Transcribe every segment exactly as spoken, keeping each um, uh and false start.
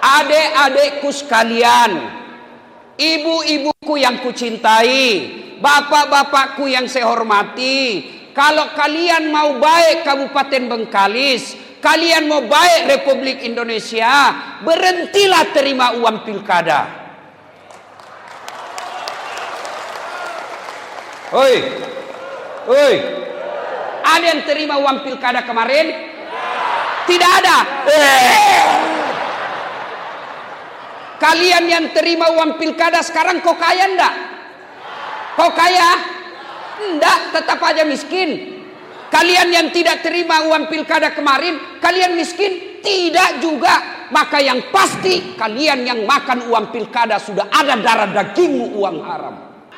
Adik-adikku sekalian, ibu-ibuku yang kucintai, bapak-bapakku yang saya hormati, kalau kalian mau baik Kabupaten Bengkalis, kalian mau baik Republik Indonesia, berhentilah terima uang pilkada. Oi, oi, ada yang terima uang pilkada kemarin? Tidak ada. Eh. Kalian yang terima uang pilkada sekarang kok kaya enggak? Kok kaya? Enggak, tetap aja miskin. Kalian yang tidak terima uang pilkada kemarin, kalian miskin? Tidak juga. Maka yang pasti kalian yang makan uang pilkada sudah ada darah dagingmu uang haram.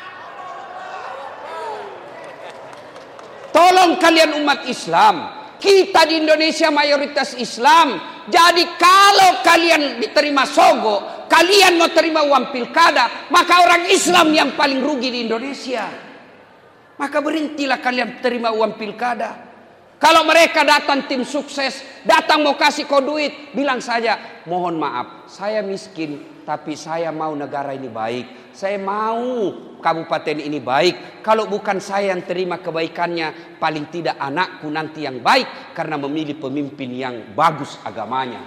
Tolong kalian umat Islam, kita di Indonesia mayoritas Islam. Jadi kalau kalian diterima sogo, kalian mau terima uang pilkada, maka orang Islam yang paling rugi di Indonesia. Maka berhentilah kalian terima uang pilkada. Kalau mereka datang tim sukses, datang mau kasih kau duit, bilang saja, mohon maaf, saya miskin, tapi saya mau negara ini baik. Saya mau kabupaten ini baik. Kalau bukan saya yang terima kebaikannya, paling tidak anakku nanti yang baik, karena memilih pemimpin yang bagus agamanya.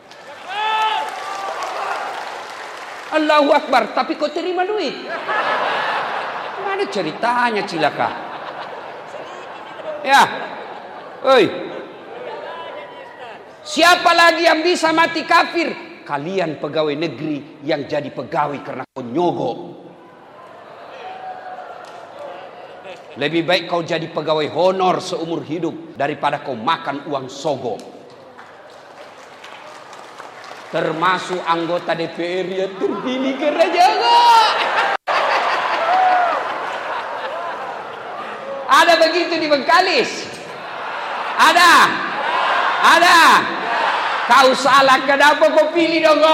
Allahu Akbar, tapi kau terima duit. Mana ceritanya cilaka? Ya, oi. Siapa lagi yang bisa mati kafir? Kalian pegawai negeri yang jadi pegawai karena kau nyogok. Lebih baik kau jadi pegawai honor seumur hidup daripada kau makan uang sogo. Termasuk anggota D P R yang terpilih karena jago. Ada begitu di Bengkalis? Ada? Ada? Kau salah, kenapa kau pilih dong?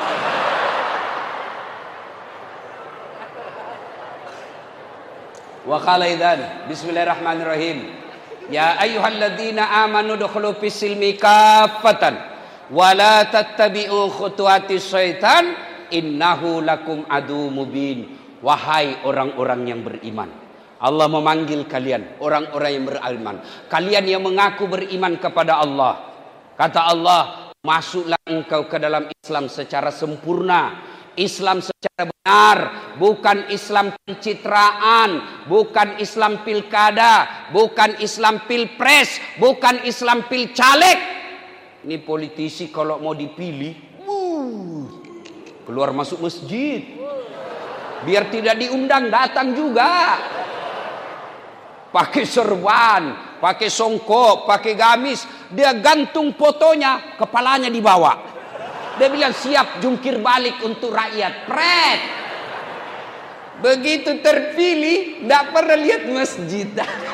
Wa qala idzan bismillahirrahmanirrahim. Ya ayyuhalladzina amanu dukhulu fis silmi kaffatan wa la tattabi'u khutuwatis syaitan innahu lakum adu mubin. Wahai orang-orang yang beriman, Allah memanggil kalian, orang-orang yang beriman, kalian yang mengaku beriman kepada Allah. Kata Allah, masuklah engkau ke dalam Islam secara sempurna, Islam secara benar, bukan Islam pencitraan, bukan Islam pilkada, bukan Islam pilpres, bukan Islam pilcaleg. Ini politisi kalau mau dipilih, uh, keluar masuk masjid, biar tidak diundang datang juga. Pakai serban, pakai songkok, pakai gamis, dia gantung fotonya, kepalanya dibawa. Dia bilang siap jungkir balik untuk rakyat. Pret. Begitu terpilih, tidak pernah lihat masjid.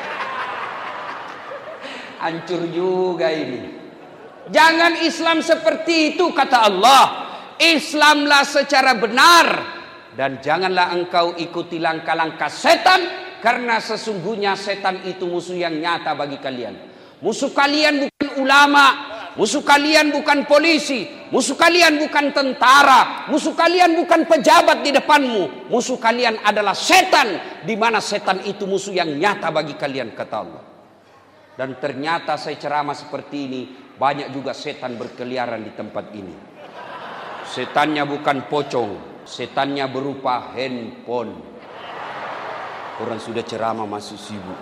Hancur juga ini. Jangan Islam seperti itu, kata Allah. Islamlah secara benar, dan janganlah engkau ikuti langkah-langkah setan. Karena sesungguhnya setan itu musuh yang nyata bagi kalian. Musuh kalian bukan ulama, musuh kalian bukan polisi, musuh kalian bukan tentara, musuh kalian bukan pejabat di depanmu. Musuh kalian adalah setan, di mana setan itu musuh yang nyata bagi kalian, kata Allah. Dan ternyata saya ceramah seperti ini, banyak juga setan berkeliaran di tempat ini. Setannya bukan pocong, setannya berupa handphone. Orang sudah ceramah masuk sibuk.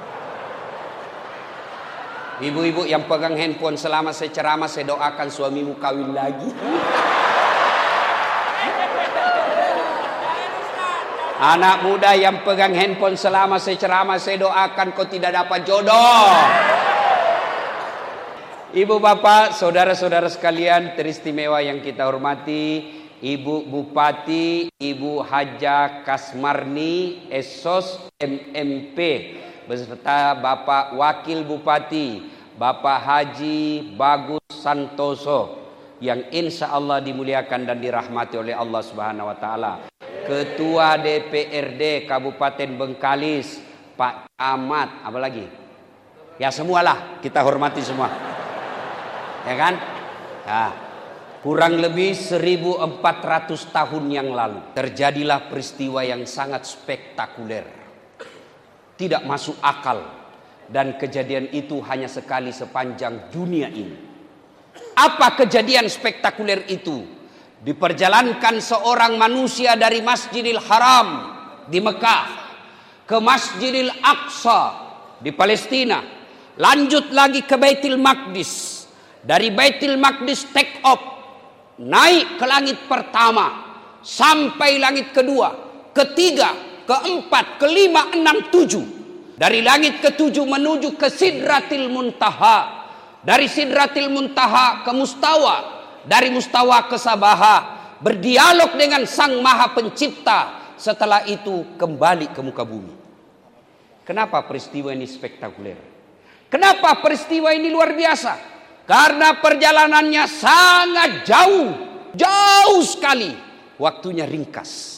Ibu-ibu yang pegang handphone selama saya ceramah, saya doakan suamimu kawin lagi. Anak muda yang pegang handphone selama saya ceramah, saya doakan kau tidak dapat jodoh. Ibu bapak, saudara-saudara sekalian teristimewa yang kita hormati, Ibu Bupati, Ibu Haja Kasmarni, Esos M M P, beserta Bapak Wakil Bupati, Bapak Haji Bagus Santoso, yang insya Allah dimuliakan dan dirahmati oleh Allah Subhanahu Wa Taala. Ketua D P R D Kabupaten Bengkalis, Pak Camat, apa lagi? Ya semualah kita hormati semua, ya kan? Nah. Kurang lebih seribu empat ratus tahun yang lalu terjadilah peristiwa yang sangat spektakuler, tidak masuk akal, dan kejadian itu hanya sekali sepanjang dunia ini. Apa kejadian spektakuler itu? Diperjalankan seorang manusia dari Masjidil Haram di Mekah ke Masjidil Aqsa di Palestina, lanjut lagi ke Baitul Maqdis, dari Baitul Maqdis take off naik ke langit pertama sampai langit kedua, ketiga, keempat, kelima, enam, tujuh. Dari langit ketujuh menuju ke Sidratil Muntaha. Dari Sidratil Muntaha ke Mustawa. Dari Mustawa ke Sabaha. Berdialog dengan Sang Maha Pencipta. Setelah itu kembali ke muka bumi. Kenapa peristiwa ini spektakuler? Kenapa peristiwa ini luar biasa? Karena perjalanannya sangat jauh, jauh sekali, waktunya ringkas.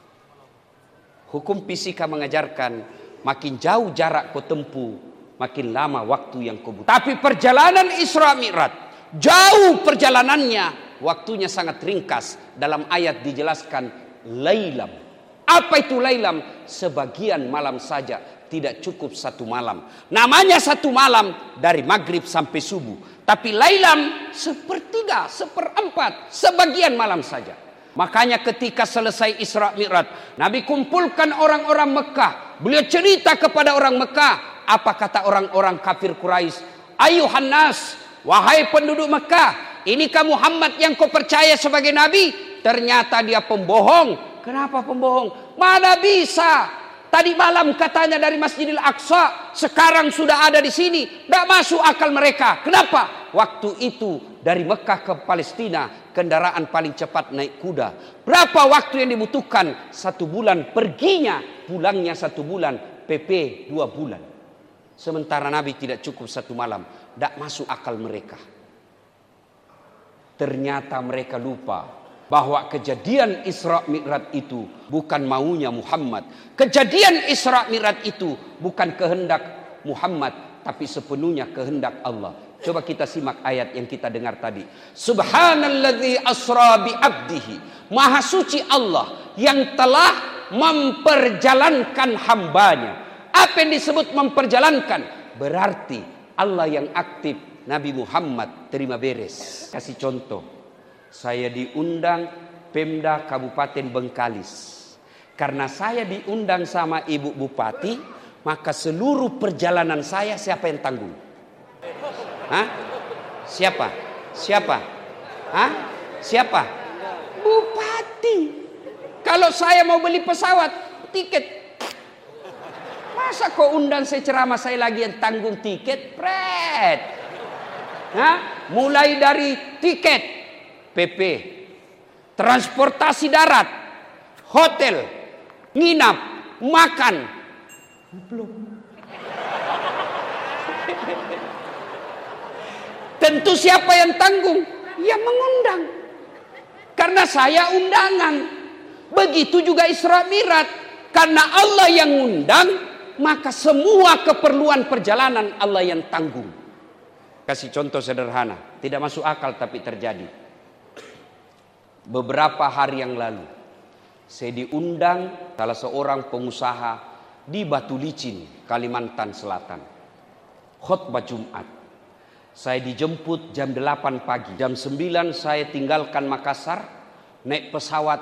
Hukum fisika mengajarkan makin jauh jarak kau tempuh, makin lama waktu yang kau butuh. Tapi perjalanan Isra Mi'raj, jauh perjalanannya, waktunya sangat ringkas. Dalam ayat dijelaskan lailam. Apa itu lailam? Sebagian malam saja, tidak cukup satu malam. Namanya satu malam dari maghrib sampai subuh. Tapi lailam sepertiga, seperempat, sebagian malam saja. Makanya ketika selesai Isra Mi'raj, Nabi kumpulkan orang-orang Mekah. Beliau cerita kepada orang Mekah. Apa kata orang-orang kafir Quraisy? Ayuhan nas, wahai penduduk Mekah, inikah Muhammad yang kau percaya sebagai Nabi? Ternyata dia pembohong. Kenapa pembohong? Mana bisa? Tadi malam katanya dari Masjidil Aqsa, sekarang sudah ada di sini. Tidak masuk akal mereka. Kenapa? Waktu itu dari Mekah ke Palestina, kendaraan paling cepat naik kuda. Berapa waktu yang dibutuhkan? Satu bulan perginya, pulangnya satu bulan, P P dua bulan. Sementara Nabi tidak cukup satu malam. Tidak masuk akal mereka. Ternyata mereka lupa bahwa kejadian Isra Mi'raj itu bukan maunya Muhammad. Kejadian Isra Mi'raj itu bukan kehendak Muhammad, tapi sepenuhnya kehendak Allah. Coba kita simak ayat yang kita dengar tadi. Subhanalladzi asra bi abdihi. Maha suci Allah yang telah memperjalankan hambanya. Apa yang disebut memperjalankan? Berarti Allah yang aktif, Nabi Muhammad terima beres. Kasih contoh. Saya diundang Pemda Kabupaten Bengkalis. Karena saya diundang sama Ibu Bupati, maka seluruh perjalanan saya siapa yang tanggung? Hah? Siapa? Siapa? Hah? Siapa? Bupati. Kalau saya mau beli pesawat, tiket. Masa kau undang saya ceramah, saya lagi yang tanggung tiket? Pret. Hah? Mulai dari tiket P P, transportasi darat, hotel, nginap, makan, belum. Tentu siapa yang tanggung? Yang mengundang. Karena saya undangan. Begitu juga Isra Mi'raj. Karena Allah yang undang, maka semua keperluan perjalanan Allah yang tanggung. Kasih contoh sederhana, tidak masuk akal tapi terjadi. Beberapa hari yang lalu, saya diundang salah seorang pengusaha di Batu Licin, Kalimantan Selatan. Khotbah Jumat. Saya dijemput jam delapan pagi. Jam sembilan saya tinggalkan Makassar, naik pesawat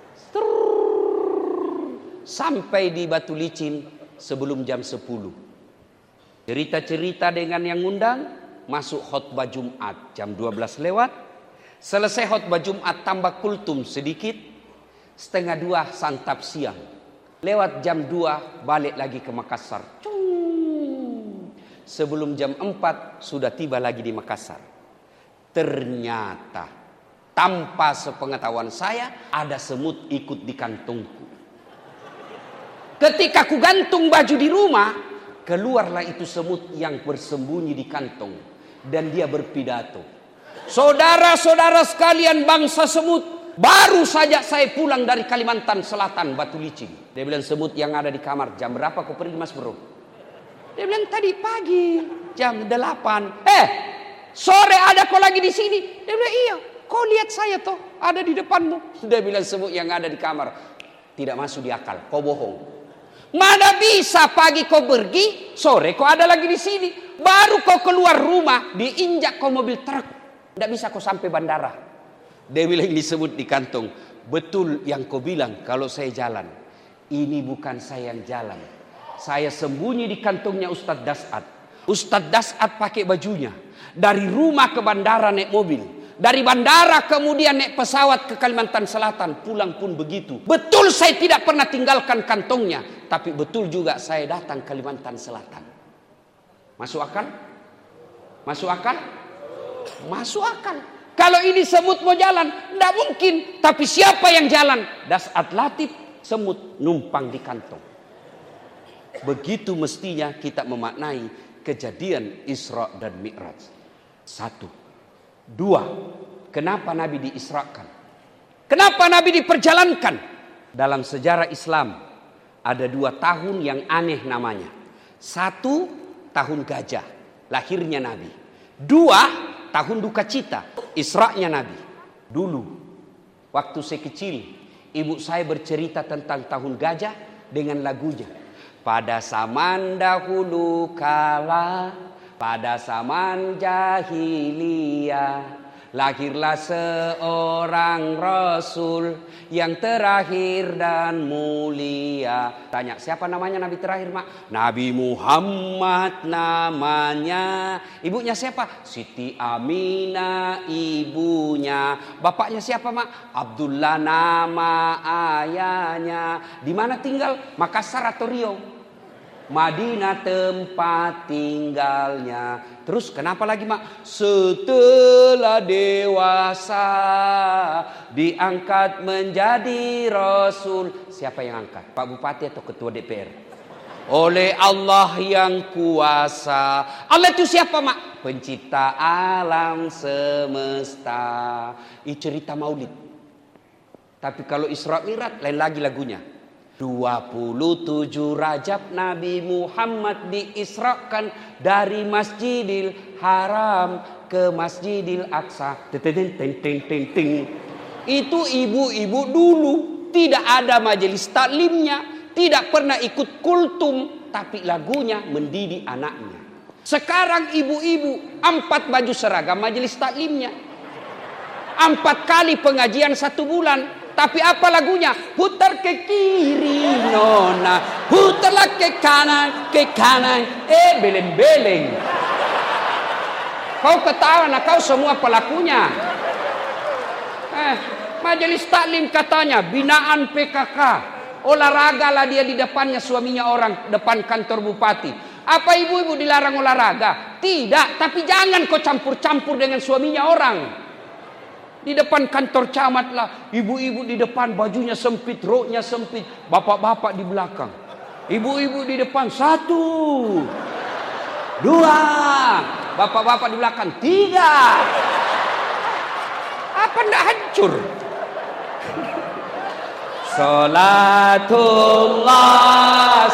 sampai di Batu Licin sebelum jam sepuluh. Cerita-cerita dengan yang undang, masuk khotbah Jumat jam dua belas lewat. Selesai khotbah Jumat tambah kultum sedikit, setengah dua santap siang. Lewat jam dua balik lagi ke Makassar. Cung. Sebelum jam empat sudah tiba lagi di Makassar. Ternyata tanpa sepengetahuan saya ada semut ikut di kantongku. Ketika ku gantung baju di rumah, keluarlah itu semut yang bersembunyi di kantong dan dia berpidato. Saudara-saudara sekalian bangsa semut, baru saja saya pulang dari Kalimantan Selatan, Batu Licin. Dia bilang, semut yang ada di kamar, jam berapa kau pergi Mas Bro? Dia bilang, tadi pagi jam delapan. Eh, sore ada kau lagi di sini? Dia bilang, iya. kau lihat saya toh ada di depanmu. Dia bilang, semut yang ada di kamar tidak masuk di akal, kau bohong. Mana bisa pagi kau pergi, sore kau ada lagi di sini. Baru kau keluar rumah, diinjak kau mobil truk. Tidak bisa kau sampai bandara. Dia bilang disebut di kantong. Betul yang kau bilang kalau saya jalan. Ini bukan saya yang jalan. Saya sembunyi di kantongnya Ustadz Das'ad. Ustadz Das'ad pakai bajunya. Dari rumah ke bandara naik mobil. Dari bandara kemudian naik pesawat ke Kalimantan Selatan. Pulang pun begitu. Betul saya tidak pernah tinggalkan kantongnya. Tapi betul juga saya datang ke Kalimantan Selatan. Masuk akal? Masuk akal? Masuk akal. Kalau ini semut mau jalan, tidak mungkin. Tapi siapa yang jalan? Das'ad Latif, semut numpang di kantong. Begitu mestinya kita memaknai kejadian Isra dan Mi'raj. Satu. Dua. Kenapa Nabi diisrakan? Kenapa Nabi diperjalankan? Dalam sejarah Islam ada dua tahun yang aneh namanya. Satu, tahun gajah, lahirnya Nabi. Dua, tahun duka cita, Isra'nya Nabi. Dulu, waktu saya kecil, ibu saya bercerita tentang tahun gajah dengan lagunya. Pada zaman dahulu kala, pada zaman jahiliyah, lahirlah seorang Rasul yang terakhir dan mulia. Tanya, siapa namanya Nabi terakhir, Mak? Nabi Muhammad namanya. Ibunya siapa? Siti Aminah ibunya. Bapaknya siapa, Mak? Abdullah nama ayahnya. Di mana tinggal? Makassar atau Riau? Madinah tempat tinggalnya. Terus kenapa lagi, Mak? Setelah dewasa diangkat menjadi Rasul. Siapa yang angkat? Pak Bupati atau Ketua D P R? Oleh Allah yang kuasa. Allah itu siapa, Mak? Pencipta alam semesta. Ini cerita maulid. Tapi kalau Isra Mi'raj lain lagi lagunya. dua puluh tujuh Rajab Nabi Muhammad diisrakan dari Masjidil Haram ke Masjidil Aqsa. Ting, ting, ting, ting, ting. Itu ibu-ibu dulu tidak ada majelis taklimnya, tidak pernah ikut kultum, tapi lagunya mendidik anaknya. Sekarang ibu-ibu empat baju seragam majelis taklimnya, empat kali pengajian satu bulan. Tapi apa lagunya? Putar ke kiri nona, putarlah ke kanan, ke kanan, eh beleng-beleng. Kau ketawa, nah kau semua pelakunya. Eh, majelis taklim katanya binaan P K K. Olahraga lah dia di depannya suaminya orang, depan kantor bupati. Apa ibu-ibu dilarang olahraga? Tidak, tapi jangan kau campur-campur dengan suaminya orang. Di depan kantor camat lah, ibu-ibu di depan bajunya sempit, roknya sempit, bapak-bapak di belakang. Ibu-ibu di depan satu, dua, bapak-bapak di belakang tiga. Apa ndak hancur? Salatullah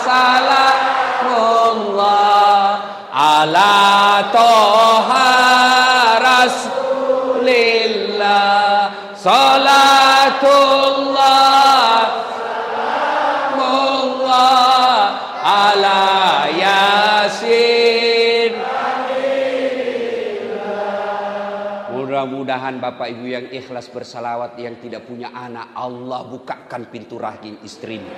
salamullah ala toha rasulillah. Salatullah salamullah ala yasin. Mudah-mudahan Bapak Ibu yang ikhlas bersalawat, yang tidak punya anak, Allah bukakan pintu rahim istrimu.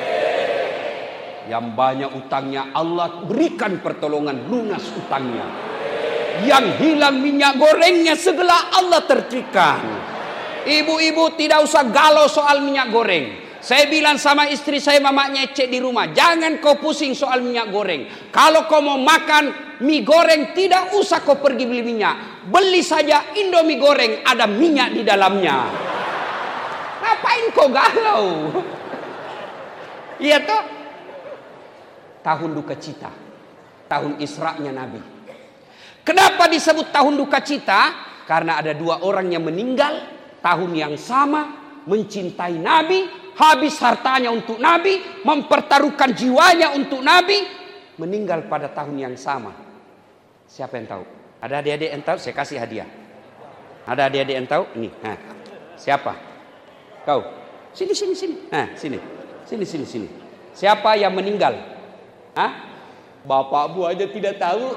Yang banyak utangnya, Allah berikan pertolongan lunas utangnya. Yang hilang minyak gorengnya, segala Allah tertikan. Ibu-ibu tidak usah galau soal minyak goreng. Saya bilang sama istri saya, mamanya cek di rumah, jangan kau pusing soal minyak goreng. Kalau kau mau makan mie goreng, tidak usah kau pergi beli minyak. Beli saja Indomie goreng, ada minyak di dalamnya. Ngapain kau galau? Iya toh? Tahun duka cita, tahun Isra'nya Nabi. Kenapa disebut tahun duka cita? Karena ada dua orang yang meninggal tahun yang sama, mencintai Nabi, habis hartanya untuk Nabi, mempertaruhkan jiwanya untuk Nabi, meninggal pada tahun yang sama. Siapa yang tahu? Ada adik-adik yang tahu? Saya kasih hadiah. Ada adik-adik yang tahu? Ini. Nah, siapa? Kau. Sini, sini, sini. Nah, sini. Sini, sini, sini. Siapa yang meninggal? Hah? Bapakmu aja tidak tahu.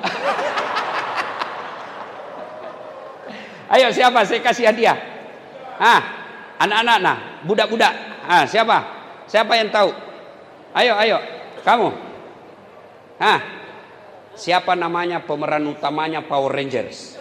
Ayo siapa? Saya kasih hadiah. Ah, anak-anak nah, budak-budak. Ah, siapa? Siapa yang tahu? Ayo, ayo. Kamu. Ah. Siapa namanya pemeran utamanya Power Rangers?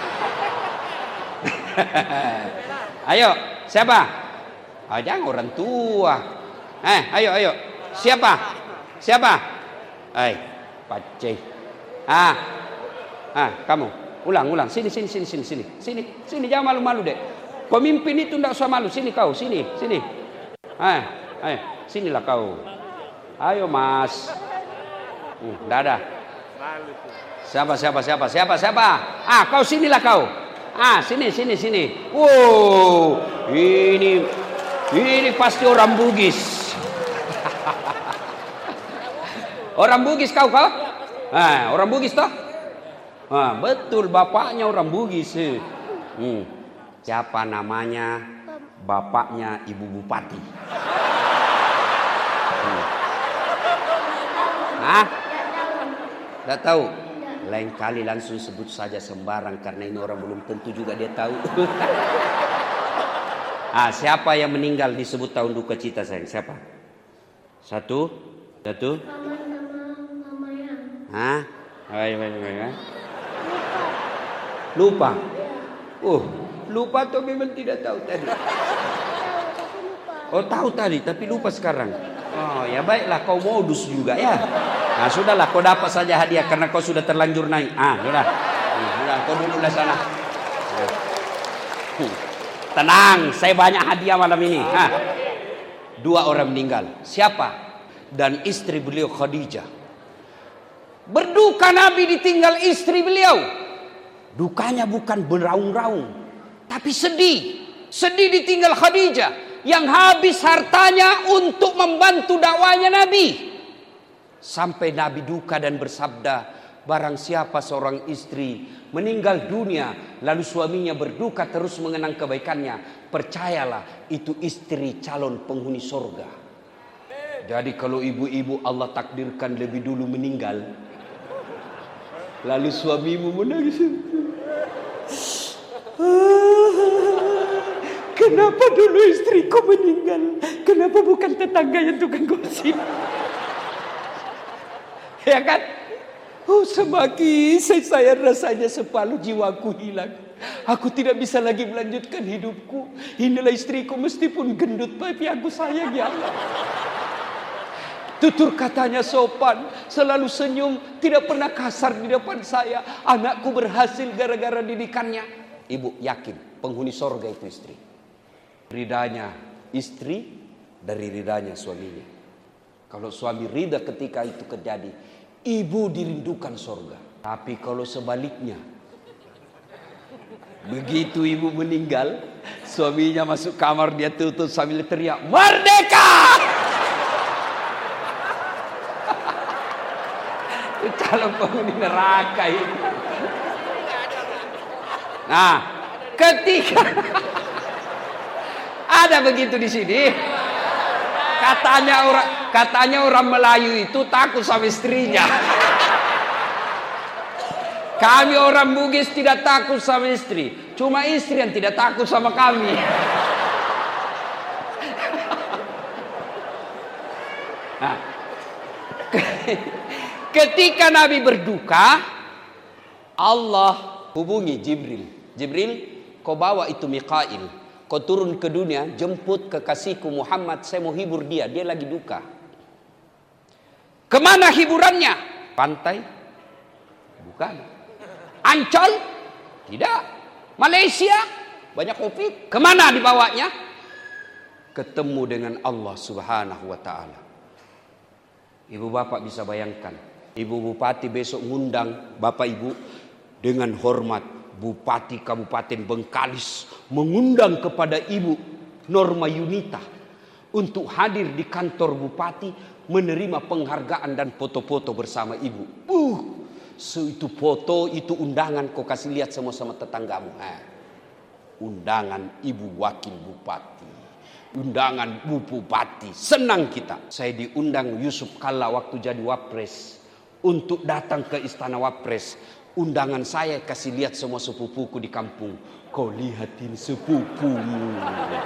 Ayo, siapa? Ah, jangan orang tua. Eh, ayo, ayo. Siapa? Siapa? Eh, pacai. Ah. Ah, kamu. Ulang, ulang. Sini, sini, sini, sini, sini. Sini, sini jangan malu-malu, Dek. Pemimpin itu enggak usah malu. Sini kau, sini, sini. Ah, ayo, sinilah kau. Ayo, Mas. Hmm, enggak ada. Siapa, siapa, siapa, siapa, siapa? Ah, kau sinilah kau. Ah, sini, sini, sini. Wow, ini, ini pasti orang Bugis. Orang Bugis kau, kau? Ah, orang Bugis toh? Ah, betul, bapaknya orang Bugis. Hmm. Siapa namanya? Bapaknya Ibu Bupati. Hmm. Hah? Tidak tahu. Lain kali langsung sebut saja sembarang karena ini orang belum tentu juga dia tahu. Ah, siapa yang meninggal disebut tahun duka cita, sayang? Siapa? Satu, satu. Hah? Ayo, ayo, ayo. Lupa. Oh, lupa tuh memang tidak tahu tadi. Oh, tahu tadi tapi lupa sekarang. Oh, ya baiklah, kau modus juga ya. Nah, sudahlah, kau dapat saja hadiah karena kau sudah terlanjur naik. Ah, sudah. Hmm, sudah, kau duduklah sana. Hmm. Tenang, saya banyak hadiah malam ini. Hah. Dua orang meninggal. Siapa? Dan istri beliau Khadijah. Berduka Nabi ditinggal istri beliau. Dukanya bukan beraung-raung, tapi sedih. Sedih ditinggal Khadijah yang habis hartanya untuk membantu dakwanya Nabi. Sampai Nabi duka dan bersabda, barang siapa seorang istri meninggal dunia lalu suaminya berduka terus mengenang kebaikannya, percayalah itu istri calon penghuni surga. Jadi kalau ibu-ibu Allah takdirkan lebih dulu meninggal, lalu suamimu menangis, kenapa dulu istriku meninggal? Kenapa bukan tetangga yang tukang gosip? Ya kan? Oh, semakin saya sayang rasanya separuh jiwaku hilang. Aku tidak bisa lagi melanjutkan hidupku. Inilah istriku meskipun gendut tapi aku sayang ya Allah. Tutur katanya sopan, selalu senyum, tidak pernah kasar di depan saya. Anakku berhasil gara-gara didikannya. Ibu yakin penghuni sorga itu istri. Ridanya istri dari ridanya suaminya. Kalau suami rida ketika itu terjadi, ibu dirindukan sorga. Tapi kalau sebaliknya, begitu ibu meninggal, suaminya masuk kamar, dia tutup sambil teriak, "Merdeka!" Itu calon penghuni neraka itu. Nah, ketika ada begitu di sini, katanya orang katanya orang Melayu itu takut sama istrinya. Kami orang Bugis tidak takut sama istri, cuma istri yang tidak takut sama kami. Nah, ketika Nabi berduka, Allah hubungi Jibril. Jibril, kau bawa itu Mikail, kau turun ke dunia, jemput kekasihku Muhammad, saya mau hibur dia, dia lagi duka. Kemana hiburannya? Pantai? Bukan. Ancol? Tidak. Malaysia? Banyak kopi. Kemana dibawanya? Ketemu dengan Allah Subhanahu wa ta'ala. Ibu bapak bisa bayangkan, ibu bupati besok ngundang bapak ibu dengan hormat. Bupati Kabupaten Bengkalis mengundang kepada ibu Norma Yunita untuk hadir di kantor bupati menerima penghargaan dan foto-foto bersama ibu. Uh, so itu foto, itu undangan kau kasih lihat sama-sama tetanggamu. Nah. undangan Ibu Wakil Bupati, undangan Bu Bupati. Senang kita. Saya diundang Yusuf Kalla waktu jadi Wapres untuk datang ke Istana Wapres. Undangan saya kasih lihat semua sepupuku di kampung. Kau lihatin sepupumu.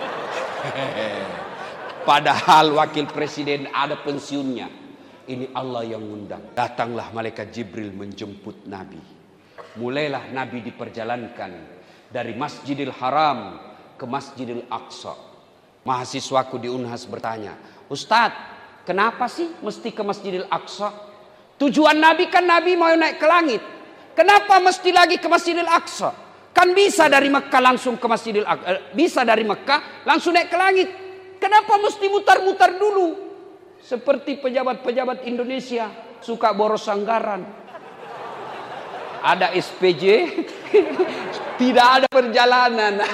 Padahal wakil presiden ada pensiunnya. Ini Allah yang undang. Datanglah malaikat Jibril menjemput Nabi. Mulailah Nabi diperjalankan dari Masjidil Haram ke Masjidil Aqsa. Mahasiswaku di Unhas bertanya, Ustadz, kenapa sih mesti ke Masjidil Aqsa? Tujuan Nabi kan Nabi mau naik ke langit. Kenapa mesti lagi ke Masjidil Aqsa? Kan bisa dari Mekah langsung ke Masjidil Aqsa. Bisa dari Mekah langsung naik ke langit. Kenapa mesti mutar-mutar dulu? Seperti pejabat-pejabat Indonesia suka boros anggaran. Ada S P J, tidak ada perjalanan.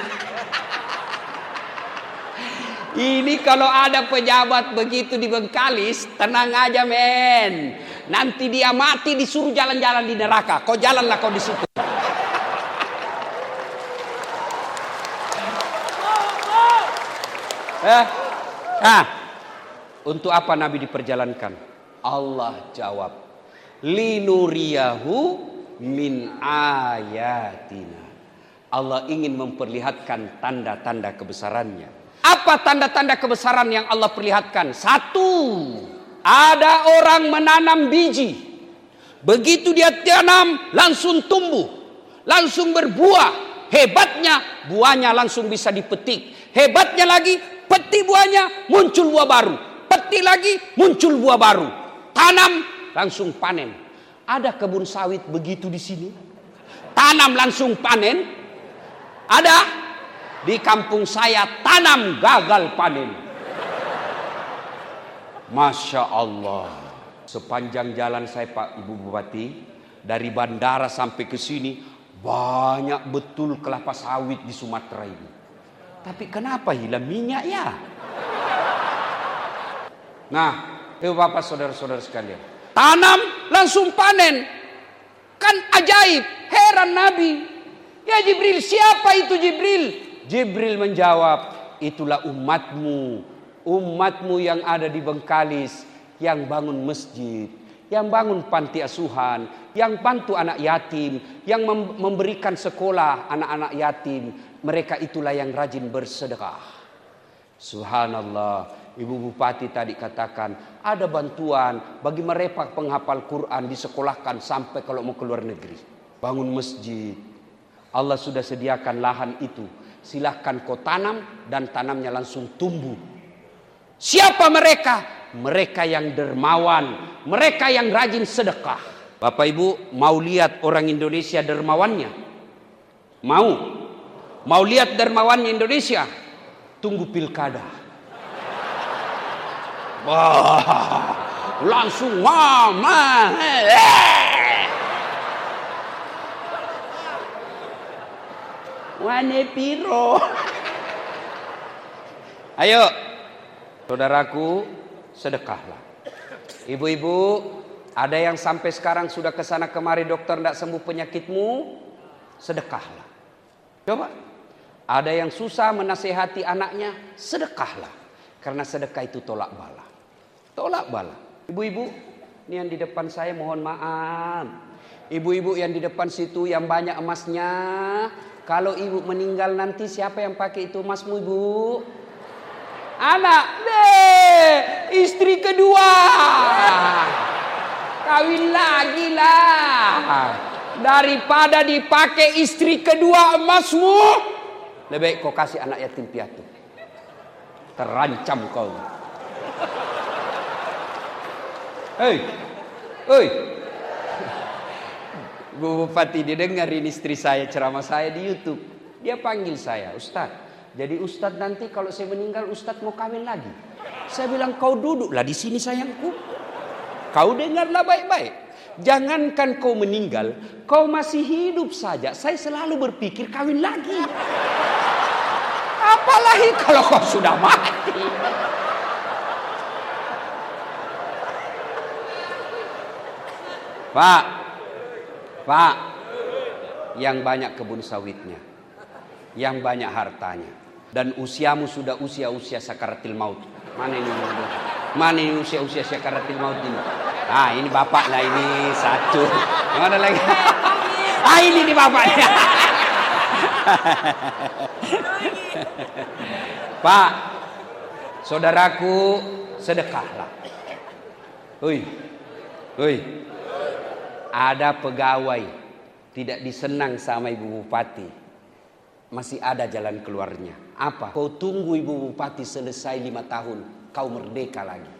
Ini kalau ada pejabat begitu di Bengkalis, tenang aja men. Nanti dia mati disuruh jalan-jalan di neraka. Kau jalanlah kau di situ. Eh, ah. Untuk apa Nabi diperjalankan? Allah jawab, linuriyahu min ayatina. Allah ingin memperlihatkan tanda-tanda kebesarannya. Apa tanda-tanda kebesaran yang Allah perlihatkan? Satu, ada orang menanam biji. Begitu dia tanam, langsung tumbuh, langsung berbuah. Hebatnya, buahnya langsung bisa dipetik. Hebatnya lagi, peti buahnya muncul buah baru. Peti lagi muncul buah baru. Tanam langsung panen. Ada kebun sawit begitu di sini? Tanam langsung panen? Ada? Di kampung saya tanam gagal panen. Masya Allah. Sepanjang jalan saya Pak Ibu Bupati, dari bandara sampai ke sini banyak betul kelapa sawit di Sumatera ini. Tapi kenapa hilang minyak ya? Nah, ibu bapak saudara-saudara sekalian, tanam langsung panen, kan ajaib, heran Nabi. Ya Jibril, siapa itu Jibril? Jibril menjawab, itulah umatmu, umatmu yang ada di Bengkalis, yang bangun masjid, yang bangun panti asuhan, yang bantu anak yatim, yang memberikan sekolah anak-anak yatim. Mereka itulah yang rajin bersedekah. Subhanallah. Ibu Bupati tadi katakan ada bantuan bagi mereka penghafal Quran disekolahkan sampai kalau mau keluar negeri. Bangun masjid. Allah sudah sediakan lahan itu. Silahkan kau tanam dan tanamnya langsung tumbuh. Siapa mereka? Mereka yang dermawan. Mereka yang rajin sedekah. Bapak Ibu mau lihat orang Indonesia dermawannya? Mau? Mau lihat dermawannya Indonesia? Tunggu pilkada. Wah, langsung mama. Wane piro. Ayo, saudaraku, sedekahlah. Ibu-ibu, ada yang sampai sekarang sudah kesana kemari dokter tidak sembuh penyakitmu, sedekahlah. Coba, ada yang susah menasehati anaknya, sedekahlah. Karena sedekah itu tolak bala. Tolak bala. Ibu-ibu, ini yang di depan saya mohon maaf. Ibu-ibu yang di depan situ yang banyak emasnya. Kalau ibu meninggal nanti siapa yang pakai itu emasmu ibu? Anak, deh, istri kedua. Kawin lagi lah. Daripada dipakai istri kedua emasmu, lebih baik kau kasih anak yatim piatu. Terancam kau. Hei, hei. Bu Bupati didengarin istri saya ceramah saya di YouTube. Dia panggil saya, Ustaz. Jadi Ustaz nanti kalau saya meninggal Ustaz mau kawin lagi. Saya bilang kau duduklah di sini sayangku. Kau dengarlah baik-baik. Jangankan kau meninggal, kau masih hidup saja. Saya selalu berpikir kawin lagi. Apalagi kalau kau sudah mati. Pak, Pak, yang banyak kebun sawitnya, yang banyak hartanya. Dan usiamu sudah usia-usia sakaratil maut. Mana ini? Mana ini usia-usia sakaratil maut ini? Ah, ini bapak lah ini satu. Yang mana lagi? Ah, ini di bapaknya. Pak, saudaraku, sedekahlah. Hui, hui. Ada pegawai tidak disenang sama ibu bupati, masih ada jalan keluarnya. Apa? Kau tunggu ibu bupati selesai lima tahun, kau merdeka lagi.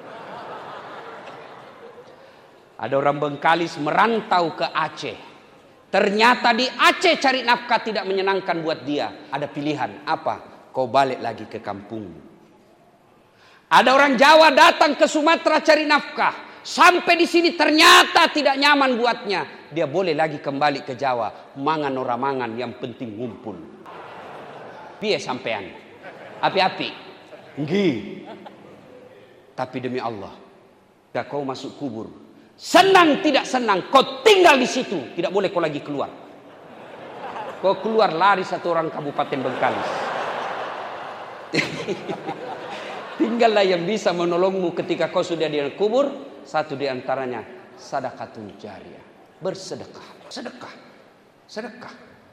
Ada orang Bengkalis merantau ke Aceh. Ternyata di Aceh cari nafkah tidak menyenangkan buat dia. Ada pilihan, apa? Kau balik lagi ke kampungmu. Ada orang Jawa datang ke Sumatera cari nafkah. Sampai di sini ternyata tidak nyaman buatnya. Dia boleh lagi kembali ke Jawa. Mangan ora mangan, yang penting ngumpul. Piye sampean? Api-api? Nggih. Tapi demi Allah, jika kau masuk kubur, senang tidak senang, kau tinggal di situ. Tidak boleh kau lagi keluar. Kau keluar lari satu orang Kabupaten Bengkalis. Tinggallah yang bisa menolongmu ketika kau sudah di kubur. Satu di antaranya sedekahun jariyah, bersedekah, sedekah, sedekah.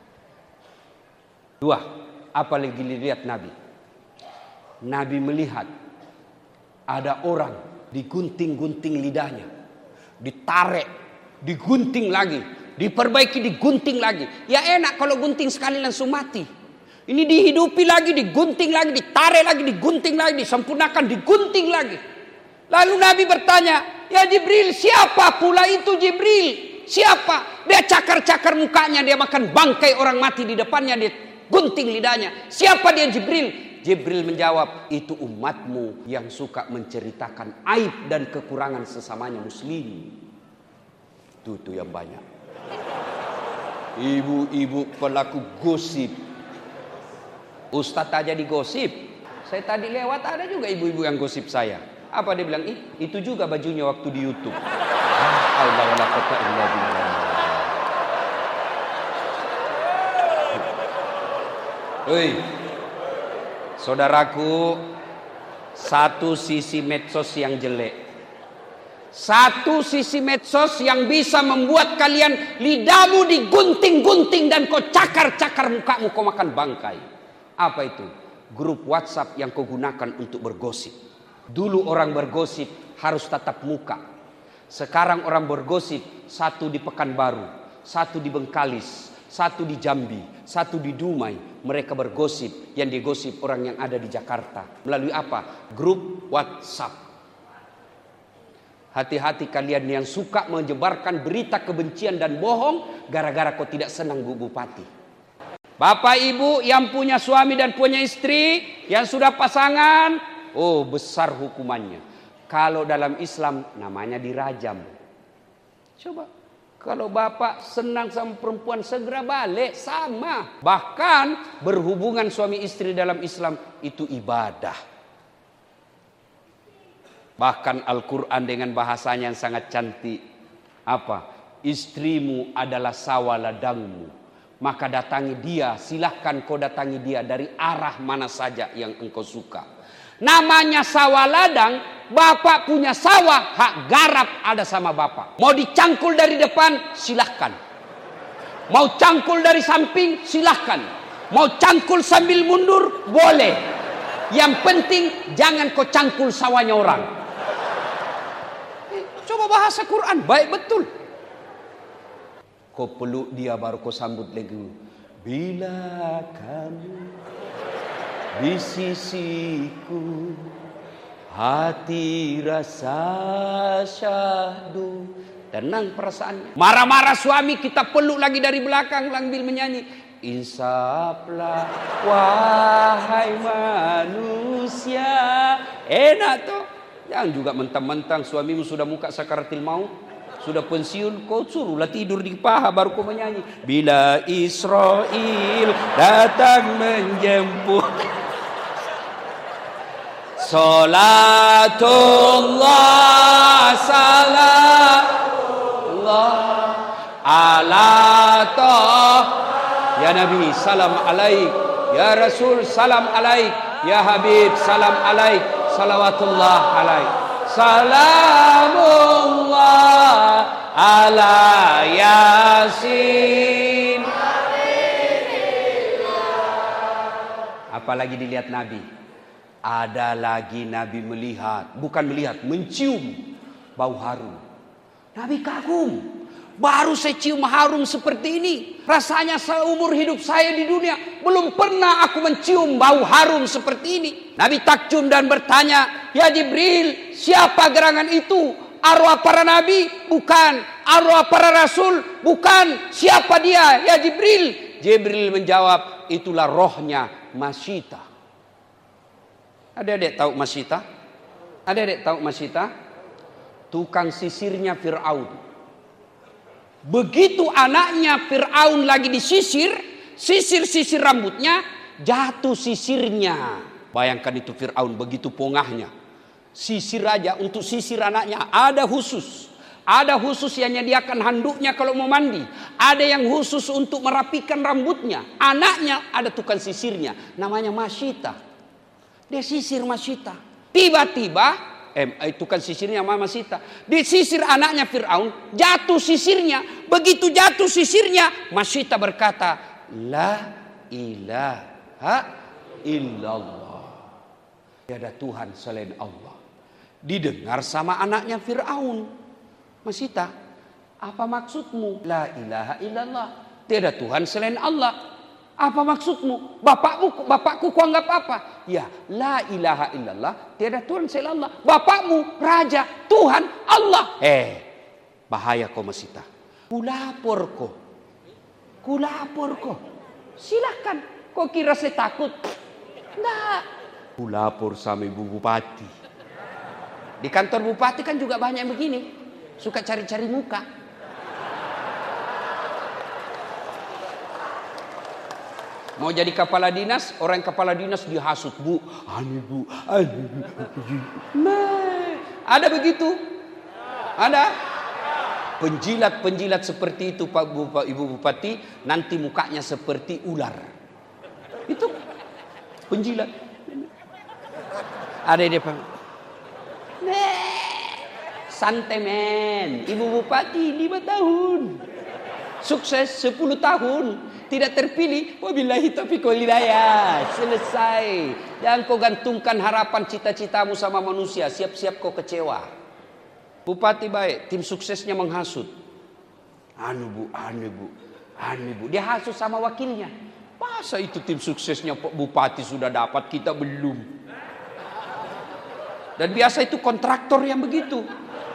Dua, apa lagi dilihat Nabi? Nabi melihat ada orang digunting-gunting lidahnya, ditarik, digunting lagi, diperbaiki, digunting lagi. Ya enak kalau gunting sekali langsung mati. Ini dihidupi lagi, digunting lagi, ditarik lagi, digunting lagi, disempurnakan, digunting lagi. Lalu Nabi bertanya, ya Jibril, siapa pula itu Jibril? Siapa? Dia cakar-cakar mukanya, dia makan bangkai orang mati di depannya, dia gunting lidahnya. Siapa dia Jibril? Jibril menjawab, itu umatmu yang suka menceritakan aib dan kekurangan sesamanya muslim. Itu, itu yang banyak. Ibu-ibu pelaku gosip. Ustadz aja digosip. Saya tadi lewat ada juga ibu-ibu yang gosip saya. Apa dia bilang? Ih, itu juga bajunya waktu di YouTube. Allah wala quwwata illa billah. Hei, saudaraku, satu sisi medsos yang jelek. Satu sisi medsos yang bisa membuat kalian lidahmu digunting-gunting dan kau cakar-cakar mukamu, kau makan bangkai. Apa itu? Grup WhatsApp yang kau gunakan untuk bergosip. Dulu orang bergosip harus tatap muka. Sekarang orang bergosip satu di Pekanbaru, satu di Bengkalis, satu di Jambi, satu di Dumai. Mereka bergosip, yang digosip orang yang ada di Jakarta. Melalui apa? Grup WhatsApp. Hati-hati kalian yang suka menyebarkan berita kebencian dan bohong gara-gara kau tidak senang Bu Bupati. Bapak ibu yang punya suami dan punya istri, yang sudah pasangan, oh besar hukumannya. Kalau dalam Islam namanya dirajam. Coba, kalau bapak senang sama perempuan segera balik, sama. Bahkan berhubungan suami istri dalam Islam itu ibadah. Bahkan Al-Quran dengan bahasanya yang sangat cantik. Apa? Istrimu adalah sawah ladangmu. Maka datangi dia, silahkan kau datangi dia dari arah mana saja yang engkau suka. Namanya sawah ladang, bapak punya sawah, hak garap ada sama bapak. Mau dicangkul dari depan, silahkan. Mau cangkul dari samping, silahkan. Mau cangkul sambil mundur, boleh. Yang penting jangan kau cangkul sawahnya orang. Coba bahasa Quran, baik betul. Kau peluk dia baru kau sambut lagi. Bila kamu di sisiku, hati rasa syahdu. Tenang perasaannya. Marah-marah suami kita peluk lagi dari belakang sambil menyanyi. Insaflah wahai manusia. Enak tuh. Jangan juga mentang-mentang suamimu sudah muka sakaratil maut. Sudah pensiun, kau suruhlah tidur di paha baru kau menyanyi. Bila Israel datang menjemput, salatullah salamullah ala toh Ya Nabi, salam alaik. Ya Rasul, salam alaik. Ya Habib, salam alaik. Salawatullah alaik. Salamullah ala Yasin. Apalagi dilihat Nabi. Ada lagi Nabi melihat, bukan melihat, mencium bau harum. Nabi kagum. Baru saya cium harum seperti ini. Rasanya seumur hidup saya di dunia belum pernah aku mencium bau harum seperti ini. Nabi takjub dan bertanya, "Ya Jibril, siapa gerangan itu? Arwah para nabi? Bukan. Arwah para rasul? Bukan. Siapa dia? Ya Jibril." Jibril menjawab, "Itulah rohnya Masyita." Adik-adik tahu Masyita? Adik-adik tahu Masyita? Tukang sisirnya Fir'aun. Begitu anaknya Fir'aun lagi disisir, sisir-sisir rambutnya, jatuh sisirnya. Bayangkan itu Fir'aun begitu pongahnya. Sisir aja, untuk sisir anaknya ada khusus. Ada khusus yang menyediakan handuknya kalau mau mandi. Ada yang khusus untuk merapikan rambutnya. Anaknya ada tukang sisirnya, namanya Masyita. Dia sisir Masyita. Tiba-tiba Eh, itu kan sisirnya Mama Sita. Disisir anaknya Fir'aun, jatuh sisirnya. Begitu jatuh sisirnya, Masyita berkata, "La ilaha illallah." Tiada Tuhan selain Allah. Didengar sama anaknya Fir'aun. Masyita, apa maksudmu? La ilaha illallah. Tiada Tuhan selain Allah. Apa maksudmu? Bapakmu, bapakku kau anggap apa? Ya, la ilaha illallah, tiada Tuhan selain Allah. Bapakmu, raja, Tuhan, Allah. Eh, bahaya kau Masyita. Kulapor kau. Kulapor kau. Silakan. Kau kira saya takut? Enggak. Kulapor sama ibu bupati. Di kantor bupati kan juga banyak yang begini. Suka cari-cari muka. Mau jadi kepala dinas, orang kepala dinas dihasut, "Bu, anu bu, anu bu." Nah, ada begitu? Ada? Penjilat-penjilat seperti itu Pak Bupa, Ibu Bupati, nanti mukanya seperti ular. Itu penjilat. Ada dia Pak. Santai men, Ibu Bupati lima tahun. Sukses sepuluh tahun. Tidak terpilih, wabillahi taufiq wal hidayah. Selesai. Jangan kau gantungkan harapan cita-citamu sama manusia. Siap-siap kau kecewa. Bupati baik, tim suksesnya menghasut. Anu bu, anu bu, anu bu. Dia hasut sama wakilnya. Masa itu tim suksesnya bupati sudah dapat, kita belum. Dan biasa itu kontraktor yang begitu.